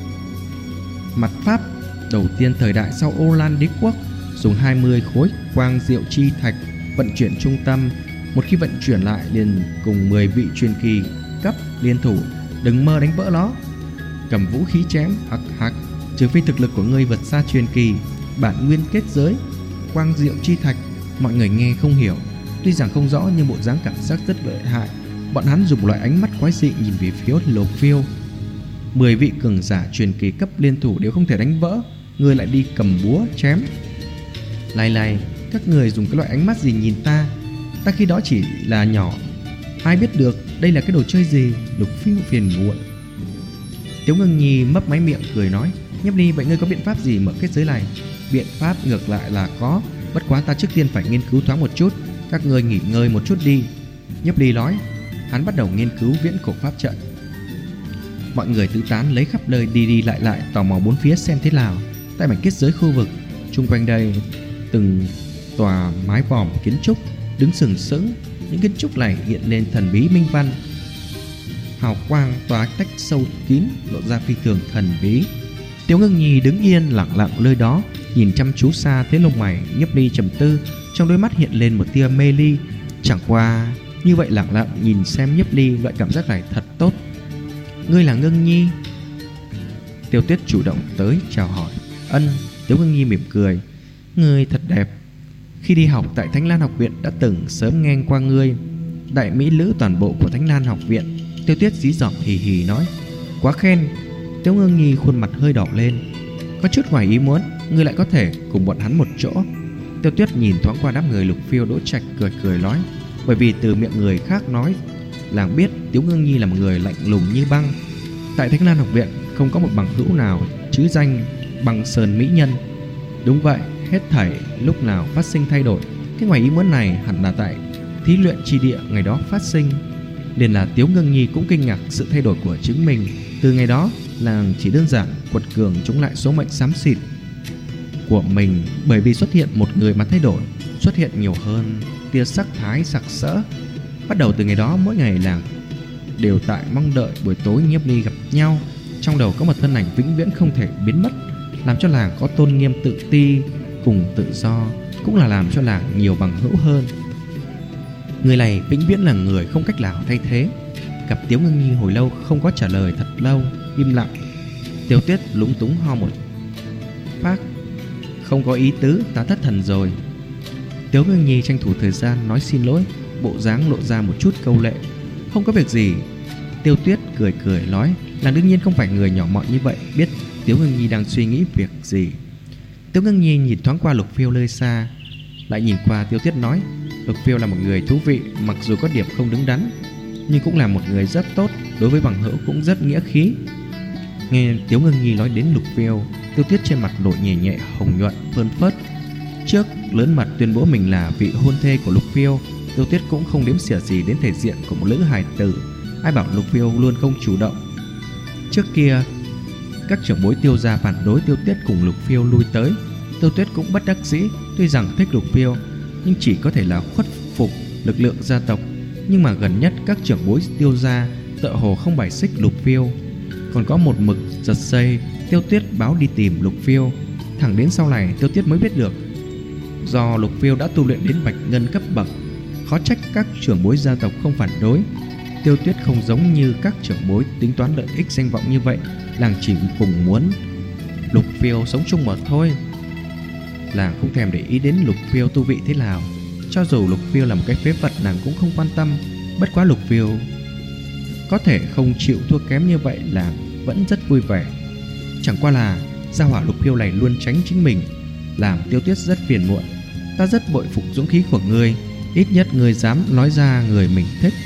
mặt pháp đầu tiên thời đại sau Ô Lan Đế quốc, dùng 20 khối quang diệu chi thạch vận chuyển trung tâm. Một khi vận chuyển lại liền cùng 10 vị truyền kỳ cấp liên thủ, đừng mơ đánh vỡ nó. Cầm vũ khí chém, hặc, trừ phi thực lực của ngươi vượt xa truyền kỳ. Bản nguyên kết giới, quang diệu chi thạch, mọi người nghe không hiểu, tuy rằng không rõ nhưng bộ dáng cảm giác rất lợi hại. Bọn hắn dùng loại ánh mắt quái dị nhìn về phía Lục Phiêu. 10 vị cường giả truyền kỳ cấp liên thủ đều không thể đánh vỡ, ngươi lại đi cầm búa chém. Này, các người dùng cái loại ánh mắt gì nhìn ta? Ta khi đó chỉ là nhỏ, ai biết được đây là cái đồ chơi gì? Lục Phiêu phiền muộn. Tiếu Ngưng Nhi mấp máy miệng cười nói, Nhiếp Ly, vậy ngươi có biện pháp gì mở kết giới này? Biện pháp ngược lại là có, bất quá ta trước tiên phải nghiên cứu thoáng một chút. Các ngươi nghỉ ngơi một chút đi. Nhiếp Ly nói. Hắn bắt đầu nghiên cứu viễn cổ pháp trận. Mọi người tứ tán lấy khắp nơi, đi lại tò mò bốn phía xem thế nào. Tại mảnh kết giới khu vực chung quanh đây, từng tòa mái vòm kiến trúc đứng sừng sững. Những kiến trúc này hiện lên thần bí minh văn, hào quang tỏa tách sâu kín, lộ ra phi thường thần bí. Tiếu Ngưng Nhi đứng yên lặng lặng nơi đó, nhìn chăm chú xa thế lông mày. Nhiếp Ly trầm tư, trong đôi mắt hiện lên một tia mê ly. Chẳng qua như vậy lặng lặng nhìn xem Nhiếp Ly, loại cảm giác này thật tốt. Ngươi là Ngưng Nhi? Tiêu Tuyết chủ động tới chào hỏi. Ân. Tiếu Ngưng Nhi mỉm cười. Ngươi thật đẹp. Khi đi học tại Thánh Lan học viện đã từng sớm nghe qua ngươi. Đại mỹ nữ toàn bộ của Thánh Lan học viện. Tiêu Tuyết dí dỏm hì hì nói. Quá khen. Tiếu Ngưng Nhi khuôn mặt hơi đỏ lên. Có chút ngoài ý muốn, ngươi lại có thể cùng bọn hắn một chỗ. Tiêu Tuyết nhìn thoáng qua đám người Lục Phiêu, Đỗ Trạch cười nói. Bởi vì từ miệng người khác nói, làng biết Tiếu Ngưng Nhi là một người lạnh lùng như băng. Tại Thánh Lan học viện không có một bằng hữu nào chứ danh Băng Sơn mỹ nhân. Đúng vậy, hết thảy lúc nào phát sinh thay đổi. Cái ngoài ý muốn này hẳn là tại thí luyện chi địa ngày đó phát sinh. Liền là Tiếu Ngưng Nhi cũng kinh ngạc sự thay đổi của chính mình. Từ ngày đó, làng chỉ đơn giản quật cường chống lại số mệnh xám xịt của mình. Bởi vì xuất hiện một người mà thay đổi, xuất hiện nhiều hơn tia sắc thái sặc sỡ. Bắt đầu từ ngày đó, mỗi ngày làng đều tại mong đợi buổi tối Nhiếp Ly gặp nhau. Trong đầu có một thân ảnh vĩnh viễn không thể biến mất, làm cho làng có tôn nghiêm tự ti cùng tự do, cũng là làm cho làng nhiều bằng hữu hơn. Người này vĩnh viễn là người không cách nào thay thế. Gặp Tiếu Ngưng Nhi hồi lâu không có trả lời, thật lâu im lặng. Tiêu Tuyết lúng túng ho một phát. Không có ý tứ, ta thất thần rồi. Tiếu Ngưng Nhi tranh thủ thời gian nói xin lỗi, bộ dáng lộ ra một chút câu lệ. Không có việc gì. Tiêu Tuyết cười nói, nàng đương nhiên không phải người nhỏ mọn như vậy, biết Tiếu Ngưng Nhi đang suy nghĩ việc gì. Tiếu Ngưng Nhi nhìn thoáng qua Lục Phiêu nơi xa, lại nhìn qua Tiêu Tuyết nói, Lục Phiêu là một người thú vị, mặc dù có điểm không đứng đắn, nhưng cũng là một người rất tốt, đối với bằng hữu cũng rất nghĩa khí. Nghe Tiếu Ngưng Nhi nói đến Lục Phiêu, Tiêu Tuyết trên mặt nổi nhẹ hồng nhuận phơn phớt. Trước lớn mặt tuyên bố mình là vị hôn thê của Lục Phiêu, Tiêu Tuyết cũng không đếm xỉa gì đến thể diện của một nữ hài tử. Ai bảo Lục Phiêu luôn không chủ động. Trước kia các trưởng bối Tiêu gia phản đối Tiêu Tuyết cùng Lục Phiêu lui tới. Tiêu Tuyết cũng bất đắc dĩ, tuy rằng thích Lục Phiêu nhưng chỉ có thể là khuất phục lực lượng gia tộc. Nhưng mà gần nhất các trưởng bối Tiêu gia tựa hồ không bài xích Lục Phiêu, còn có một mực giật dây Tiêu Tuyết báo đi tìm Lục Phiêu. Thẳng đến sau này Tiêu Tuyết mới biết được, do Lục Phiêu đã tu luyện đến bạch ngân cấp bậc, khó trách các trưởng bối gia tộc không phản đối. Tiêu Tuyết không giống như các trưởng bối tính toán lợi ích danh vọng như vậy, làng chỉ cùng muốn Lục Phiêu sống chung mà thôi. Làng không thèm để ý đến Lục Phiêu tu vị thế nào. Cho dù Lục Phiêu là một cái phế vật, nàng cũng không quan tâm. Bất quá Lục Phiêu có thể không chịu thua kém như vậy, làng vẫn rất vui vẻ. Chẳng qua là gia hỏa Lục Phiêu này luôn tránh chính mình, làm Tiêu Tuyết rất phiền muộn. Ta rất bội phục dũng khí của ngươi, ít nhất ngươi dám nói ra người mình thích.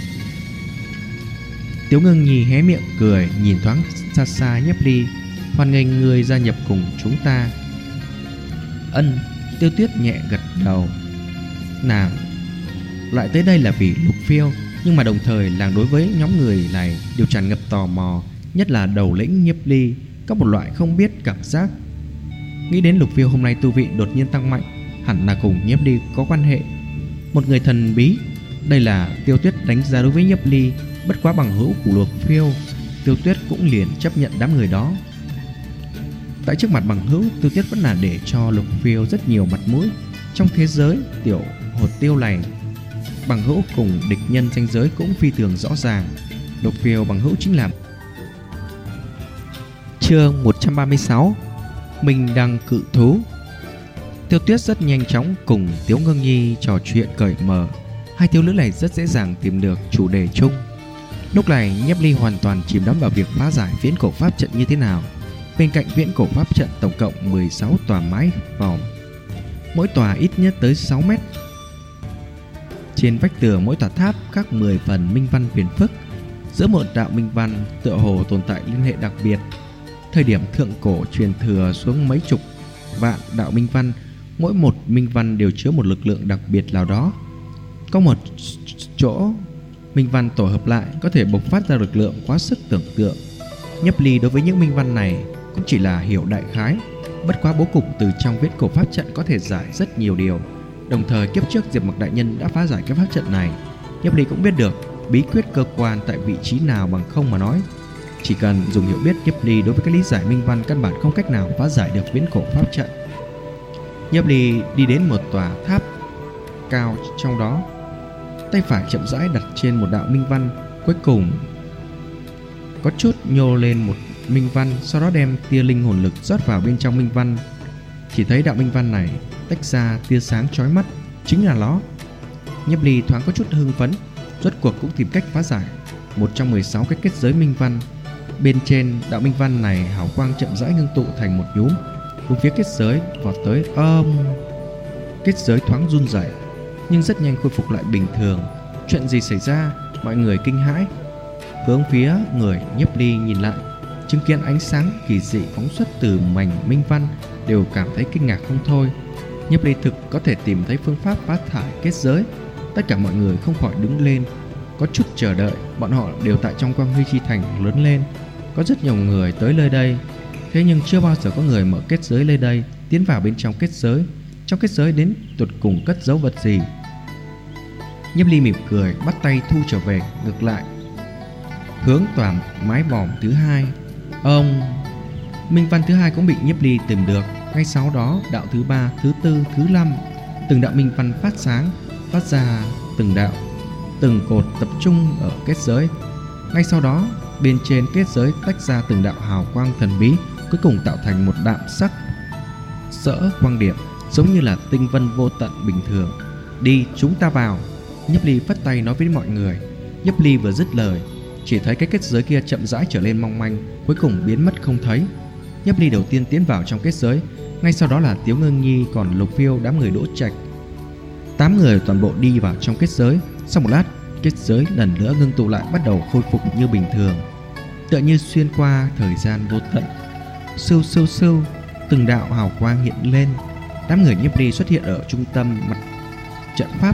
Tiếu Ngưng Nhi hé miệng cười, nhìn thoáng xa xa Nhiếp Ly, hoan nghênh ngươi gia nhập cùng chúng ta. Ân. Tiêu Tuyết nhẹ gật đầu. Nàng lại tới đây là vì Lục Phiêu, nhưng mà đồng thời làng đối với nhóm người này đều tràn ngập tò mò, nhất là đầu lĩnh Nhiếp Ly có một loại không biết cảm giác. Nghĩ đến Lục Phiêu hôm nay tu vị đột nhiên tăng mạnh, hẳn là cùng Nhiếp Ly có quan hệ. Một người thần bí, đây là Tiêu Tuyết đánh giá đối với Nhiếp Ly, bất quá bằng hữu của Lục Phiêu, Tiêu Tuyết cũng liền chấp nhận đám người đó. Tại trước mặt bằng hữu, Tiêu Tuyết vẫn là để cho Lục Phiêu rất nhiều mặt mũi. Trong thế giới tiểu hột tiêu này, bằng hữu cùng địch nhân ranh giới cũng phi thường rõ ràng. Lục Phiêu bằng hữu chính là chương 136 Minh Đăng Cự Thú. Tiêu Tuyết rất nhanh chóng cùng Tiếu Ngưng Nhi trò chuyện cởi mở. Hai thiếu nữ này rất dễ dàng tìm được chủ đề chung. Lúc này Nhiếp Ly hoàn toàn chìm đắm vào việc phá giải viễn cổ pháp trận như thế nào. Bên cạnh viễn cổ pháp trận tổng cộng 16 tòa mái vòm, mỗi tòa ít nhất tới 6 mét. Trên vách tường mỗi tòa tháp khắc 10 phần minh văn phiền phức. Giữa một đạo minh văn tựa hồ tồn tại liên hệ đặc biệt. Thời điểm thượng cổ truyền thừa xuống mấy chục vạn đạo minh văn, mỗi một minh văn đều chứa một lực lượng đặc biệt nào đó. Có một chỗ minh văn tổ hợp lại có thể bộc phát ra lực lượng quá sức tưởng tượng. Nhiếp Ly đối với những minh văn này cũng chỉ là hiểu đại khái, bất quá bố cục từ trong viễn cổ pháp trận có thể giải rất nhiều điều. Đồng thời kiếp trước Diệp Mặc đại nhân đã phá giải cái pháp trận này, Nhiếp Ly cũng biết được bí quyết cơ quan tại vị trí nào bằng không mà nói. Chỉ cần dùng hiểu biết, Nhiếp Ly đối với cái lý giải minh văn căn bản không cách nào phá giải được viễn cổ pháp trận. Nhiếp Ly đi đến một tòa tháp cao trong đó, tay phải chậm rãi đặt trên một đạo minh văn, cuối cùng có chút nhô lên một minh văn, sau đó đem tia linh hồn lực rót vào bên trong minh văn. Chỉ thấy đạo minh văn này tách ra tia sáng chói mắt, chính là nó. Nhiếp Ly thoáng có chút hưng phấn, rốt cuộc cũng tìm cách phá giải một trong 16 cái kết giới minh văn. Bên trên đạo minh văn này hào quang chậm rãi ngưng tụ thành một nhúm, hướng phía kết giới vọt tới. Kết giới thoáng run rẩy, nhưng rất nhanh khôi phục lại bình thường. Chuyện gì xảy ra? Mọi người kinh hãi hướng phía người Nhiếp Ly nhìn lại, chứng kiến ánh sáng kỳ dị phóng xuất từ mảnh minh văn, đều cảm thấy kinh ngạc không thôi. Nhiếp Ly thực có thể tìm thấy phương pháp phá thải kết giới. Tất cả mọi người không khỏi đứng lên, có chút chờ đợi. Bọn họ đều tại trong Quang Huy Chi Thành lớn lên, có rất nhiều người tới nơi đây, thế nhưng chưa bao giờ có người mở kết giới nơi đây, tiến vào bên trong kết giới. Trong kết giới đến tột cùng cất giấu vật gì? Nhiếp Ly mỉm cười, bắt tay thu trở về, ngược lại hướng tòa mái vòm thứ hai. Minh văn thứ hai cũng bị Nhiếp Ly tìm được. Ngay sau đó đạo thứ ba, thứ tư, thứ năm, từng đạo minh văn phát sáng, phát ra từng đạo, từng cột tập trung ở kết giới. Ngay sau đó bên trên kết giới tách ra từng đạo hào quang thần bí, cuối cùng tạo thành một đạm sắc sỡ quang điểm, giống như là tinh vân vô tận bình thường. Đi, chúng ta vào. Nhiếp Ly phất tay nói với mọi người. Nhiếp Ly vừa dứt lời, chỉ thấy cái kết giới kia chậm rãi trở lên mong manh, cuối cùng biến mất không thấy. Nhiếp Ly đầu tiên tiến vào trong kết giới, ngay sau đó là Tiếu Ngưng Nhi, còn Lục Phiêu, đám người Đỗ Trạch. 8 người toàn bộ đi vào trong kết giới. Sau một lát, kết giới lần nữa ngưng tụ lại, bắt đầu khôi phục như bình thường, tựa như xuyên qua thời gian vô tận. Sưu sưu sưu, từng đạo hào quang hiện lên. Đám người Nhiếp Ly xuất hiện ở trung tâm mặt trận pháp,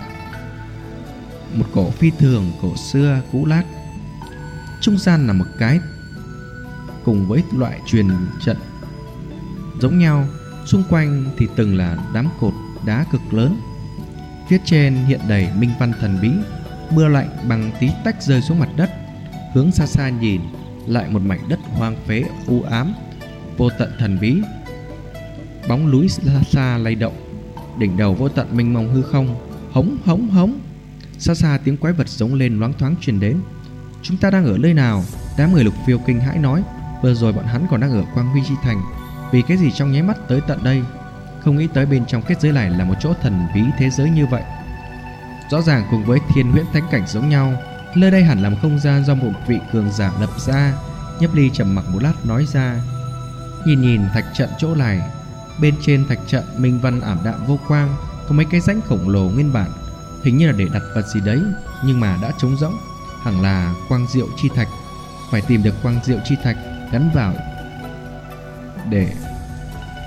một cổ phi thường cổ xưa cũ lát. Trung gian là một cái cùng với loại truyền trận giống nhau, xung quanh thì từng là đám cột đá cực lớn. Phía trên hiện đầy minh văn thần bí. Mưa lạnh bằng tí tách rơi xuống mặt đất. Hướng xa xa nhìn lại, một mảnh đất hoang phế u ám, vô tận thần bí. Bóng núi xa xa lay động, đỉnh đầu vô tận mênh mông hư không. Hống hống hống, xa xa tiếng quái vật giống lên loáng thoáng truyền đến. Chúng ta đang ở nơi nào? Đám người Lục Phiêu kinh hãi nói. Vừa rồi bọn hắn còn đang ở Quang Huy Chi Thành, vì cái gì trong nháy mắt tới tận đây? Không nghĩ tới bên trong kết giới này là một chỗ thần bí thế giới như vậy. Rõ ràng cùng với Thiên Huyễn Thánh Cảnh giống nhau, nơi đây hẳn là một không gian do một vị cường giả lập ra. Nhiếp Ly trầm mặc một lát nói ra. Nhìn thạch trận chỗ này, bên trên thạch trận minh văn ảm đạm vô quang, có mấy cái rãnh khổng lồ nguyên bản, hình như là để đặt vật gì đấy, nhưng mà đã trống rỗng. Hẳn là quang diệu chi thạch. Phải tìm được quang diệu chi thạch gắn vào, để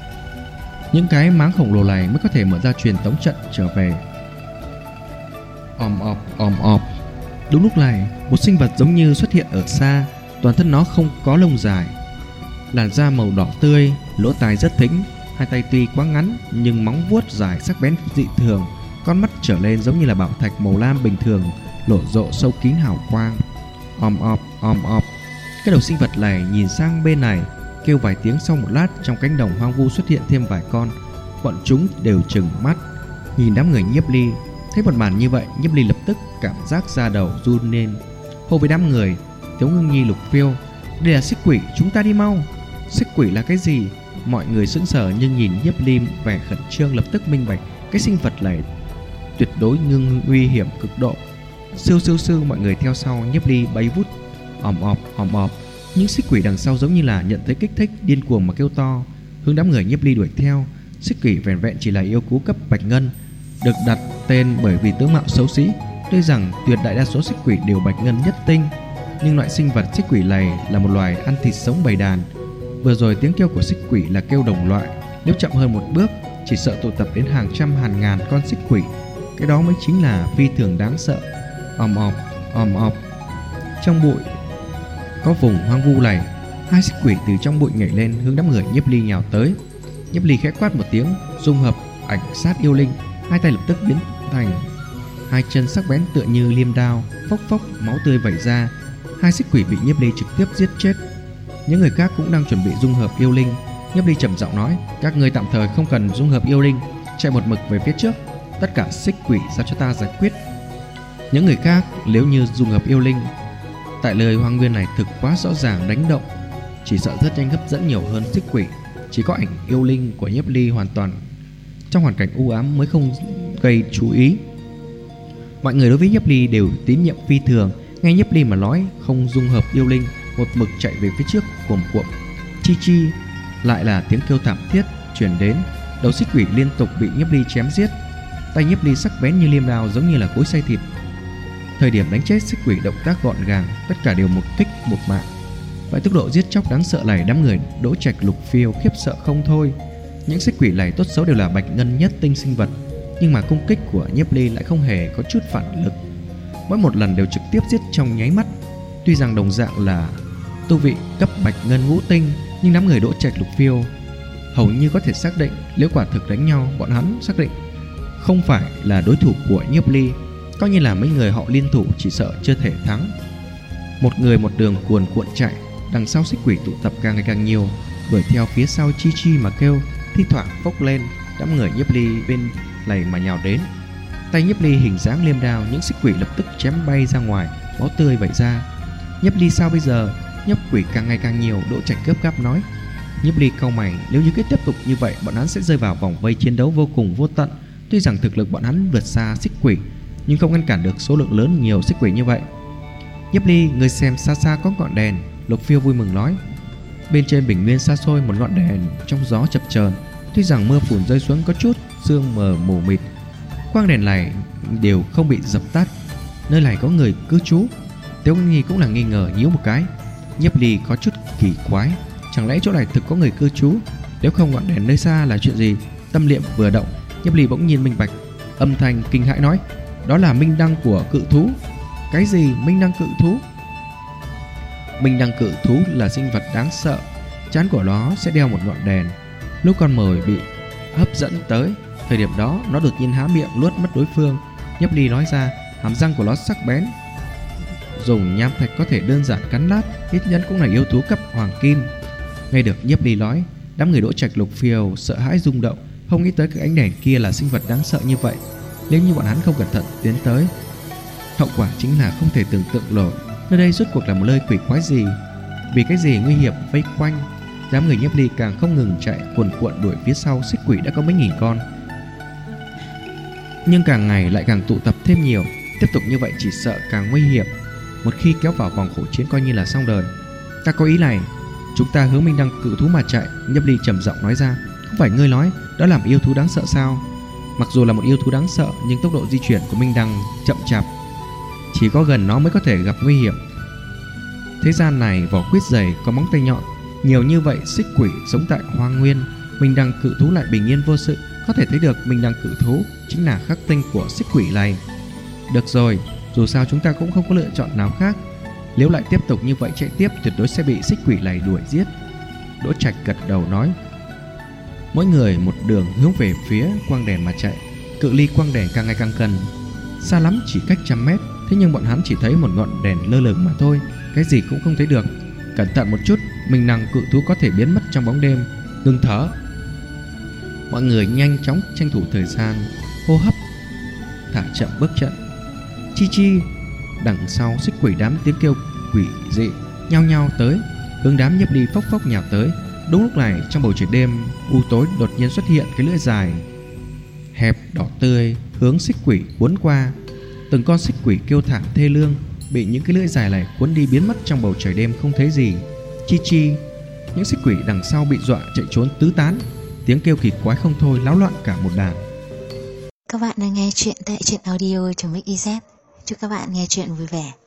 những cái máng khổng lồ này mới có thể mở ra truyền tống trận trở về. Òm ọp. Đúng lúc này, một sinh vật giống như xuất hiện ở xa. Toàn thân nó không có lông dài, làn da màu đỏ tươi, lỗ tai rất thính, hai tay tuy quá ngắn nhưng móng vuốt dài sắc bén dị thường, con mắt trở lên giống như là bảo thạch màu lam bình thường, lộ rộ sâu kín hào quang. Òm ọp. Cái đầu sinh vật này nhìn sang bên này, kêu vài tiếng. Sau một lát, trong cánh đồng hoang vu xuất hiện thêm vài con. Bọn chúng đều trừng mắt nhìn đám người Nhiếp Ly. Thấy một màn như vậy, Nhiếp Ly lập tức cảm giác da đầu run lên, hô với đám người Tiếu Ngưng Nhi, Lục Phiêu: đây là xích quỷ, chúng ta đi mau. Xích quỷ là cái gì? Mọi người sững sờ nhưng nhìn Nhiếp Ly vẻ khẩn trương, lập tức minh bạch cái sinh vật này tuyệt đối nguy hiểm cực độ. Sư, mọi người theo sau Nhiếp Ly bay vút. Òm ọp. Những xích quỷ đằng sau giống như là nhận thấy kích thích, điên cuồng mà kêu to, hướng đám người Nhiếp Ly đuổi theo. Xích quỷ vẻn vẹn chỉ là yêu thú cấp bạch ngân, được đặt tên bởi vì tướng mạo xấu xí. Tuy rằng tuyệt đại đa số xích quỷ đều bạch ngân nhất tinh, nhưng loại sinh vật xích quỷ này là một loài ăn thịt sống bầy đàn. Vừa rồi tiếng kêu của xích quỷ là kêu đồng loại, nếu chậm hơn một bước chỉ sợ tụ tập đến hàng trăm hàng ngàn con xích quỷ. Cái đó mới chính là phi thường đáng sợ. Òm ọp. Trong bụi có vùng hoang vu này, hai xích quỷ từ trong bụi nhảy lên, hướng đám người Nhiếp Ly nhào tới. Nhiếp Ly khẽ quát một tiếng, dung hợp ảnh sát yêu linh, hai tay lập tức biến thành hai chân sắc bén tựa như liêm đao, phốc máu tươi vẩy ra. Hai xích quỷ bị Nhiếp Ly trực tiếp giết chết. Những người khác cũng đang chuẩn bị dung hợp yêu linh. Nhiếp Ly trầm giọng nói: các ngươi tạm thời không cần dung hợp yêu linh, chạy một mực về phía trước, tất cả xích quỷ giao cho ta giải quyết. Những người khác nếu như dung hợp yêu linh tại lời hoang nguyên này thực quá rõ ràng đánh động, chỉ sợ rất nhanh hấp dẫn nhiều hơn xích quỷ. Chỉ có ảnh yêu linh của Nhiếp Ly hoàn toàn trong hoàn cảnh u ám mới không gây chú ý. Mọi người đối với Nhiếp Ly đều tín nhiệm phi thường. Nghe Nhiếp Ly mà nói không dung hợp yêu linh, một mực chạy về phía trước cuồm. Chi. Lại là tiếng kêu thảm thiết truyền đến. Đầu xích quỷ liên tục bị Nhiếp Ly chém giết. Tay Nhiếp Ly sắc bén như liêm đao, giống như là cối xay thịt. Thời điểm đánh chết xích quỷ động tác gọn gàng, tất cả đều một kích một mạng. Vậy tốc độ giết chóc đáng sợ này, đám người Đỗ Trạch, Lục Phiêu khiếp sợ không thôi. Những xích quỷ này tốt xấu đều là bạch ngân nhất tinh sinh vật, nhưng mà công kích của Nhiếp Ly lại không hề có chút phản lực. Mỗi một lần đều trực tiếp giết trong nháy mắt. Tuy rằng đồng dạng là tu vị cấp bạch ngân ngũ tinh, nhưng đám người Đỗ Trạch, Lục Phiêu hầu như có thể xác định nếu quả thực đánh nhau, bọn hắn xác định không phải là đối thủ của Nhiếp Ly. Coi như là mấy người họ liên thủ chỉ sợ chưa thể thắng. Một người một đường cuồn cuộn chạy, đằng sau xích quỷ tụ tập càng ngày càng nhiều, đuổi theo phía sau chi mà kêu, thi thoảng phốc lên. Đám người Nhiếp Ly bên này mà nhào đến. Tay Nhiếp Ly hình dáng liêm đao, những xích quỷ lập tức chém bay ra ngoài, máu tươi vẩy ra. Nhiếp Ly sao bây giờ? Nhiếp quỷ càng ngày càng nhiều. Đỗ Trạch gấp gáp nói. Nhiếp Ly cau mày, nếu như cứ tiếp tục như vậy, bọn hắn sẽ rơi vào vòng vây chiến đấu vô cùng vô tận. Tuy rằng thực lực bọn hắn vượt xa xích quỷ, nhưng không ngăn cản được số lượng lớn nhiều xích quỷ như vậy. Nhiếp Ly, người xem xa xa có ngọn đèn. Lục Phiêu vui mừng nói. Bên trên bình nguyên xa xôi, một ngọn đèn trong gió chập chờn. Tuy rằng mưa phùn rơi xuống có chút sương mờ mù mịt, quang đèn này đều không bị dập tắt. Nơi này có người cư trú. Tiếu Ngưng Nhi cũng là nghi ngờ nhíu một cái. Nhiếp Ly có chút kỳ quái, chẳng lẽ chỗ này thực có người cư trú? Nếu không ngọn đèn nơi xa là chuyện gì? Tâm niệm vừa động, Nhiếp Ly bỗng nhiên minh bạch, âm thanh kinh hãi nói: đó là minh đăng của cự thú. Cái gì minh đăng cự thú? Minh đăng cự thú là sinh vật đáng sợ, trán của nó sẽ đeo một ngọn đèn. Lúc con mồi bị hấp dẫn tới, thời điểm đó nó đột nhiên há miệng nuốt mất đối phương. Nhiếp Ly nói ra, hàm răng của nó sắc bén, dùng nham thạch có thể đơn giản cắn nát, ít nhất cũng là yêu thú cấp hoàng kim. Nghe được Nhiếp Ly nói, đám người Đỗ Trạch, Lục Phiêu sợ hãi rung động, không nghĩ tới cái ánh đèn kia là sinh vật đáng sợ như vậy. Nếu như bọn hắn không cẩn thận tiến tới, hậu quả chính là không thể tưởng tượng nổi. Nơi đây rốt cuộc là một nơi quỷ quái gì? Vì cái gì nguy hiểm vây quanh? Đám người Nhiếp Ly càng không ngừng chạy cuồn cuộn đuổi phía sau xích quỷ đã có mấy nghìn con, nhưng càng ngày lại càng tụ tập thêm nhiều. Tiếp tục như vậy chỉ sợ càng nguy hiểm. Một khi kéo vào vòng khổ chiến coi như là xong đời. Ta có ý này, chúng ta hướng minh đăng cự thú mà chạy. Nhiếp Ly trầm giọng nói ra. Không phải ngươi nói đó là một yêu thú đáng sợ sao? Mặc dù là một yêu thú đáng sợ, nhưng tốc độ di chuyển của minh đăng chậm chạp, chỉ có gần nó mới có thể gặp nguy hiểm. Thế gian này vỏ quýt dày, có móng tay nhọn, nhiều như vậy xích quỷ sống tại hoang nguyên, minh đăng cự thú lại bình yên vô sự. Có thể thấy được minh đăng cự thú chính là khắc tinh của xích quỷ này. Được rồi, dù sao chúng ta cũng không có lựa chọn nào khác. Nếu lại tiếp tục như vậy chạy tiếp, tuyệt đối sẽ bị xích quỷ này đuổi giết. Đỗ Trạch gật đầu nói. Mỗi người một đường hướng về phía quang đèn mà chạy. Cự ly quang đèn càng ngày càng gần, xa lắm chỉ cách 100 mét. Thế nhưng bọn hắn chỉ thấy một ngọn đèn lơ lửng mà thôi, cái gì cũng không thấy được. Cẩn thận một chút, mình nàng cự thú có thể biến mất trong bóng đêm. Ngừng thở. Mọi người nhanh chóng tranh thủ thời gian, hô hấp, thả chậm bước chân. Chi chi. Đằng sau xích quỷ đám tiếng kêu quỷ dị nhao nhao tới, hướng đám Nhiếp Ly phốc phốc nhào tới. Đúng lúc này, trong bầu trời đêm u tối đột nhiên xuất hiện cái lưỡi dài hẹp đỏ tươi hướng xích quỷ cuốn qua. Từng con xích quỷ kêu thảm thê lương, bị những cái lưỡi dài này cuốn đi biến mất trong bầu trời đêm không thấy gì. Chi chi. Những xích quỷ đằng sau bị dọa chạy trốn tứ tán, tiếng kêu kỳ quái không thôi, náo loạn cả một đàn. Các bạn đang nghe chuyện tại truyện audio.mix.iz. Chúc các bạn nghe chuyện vui vẻ.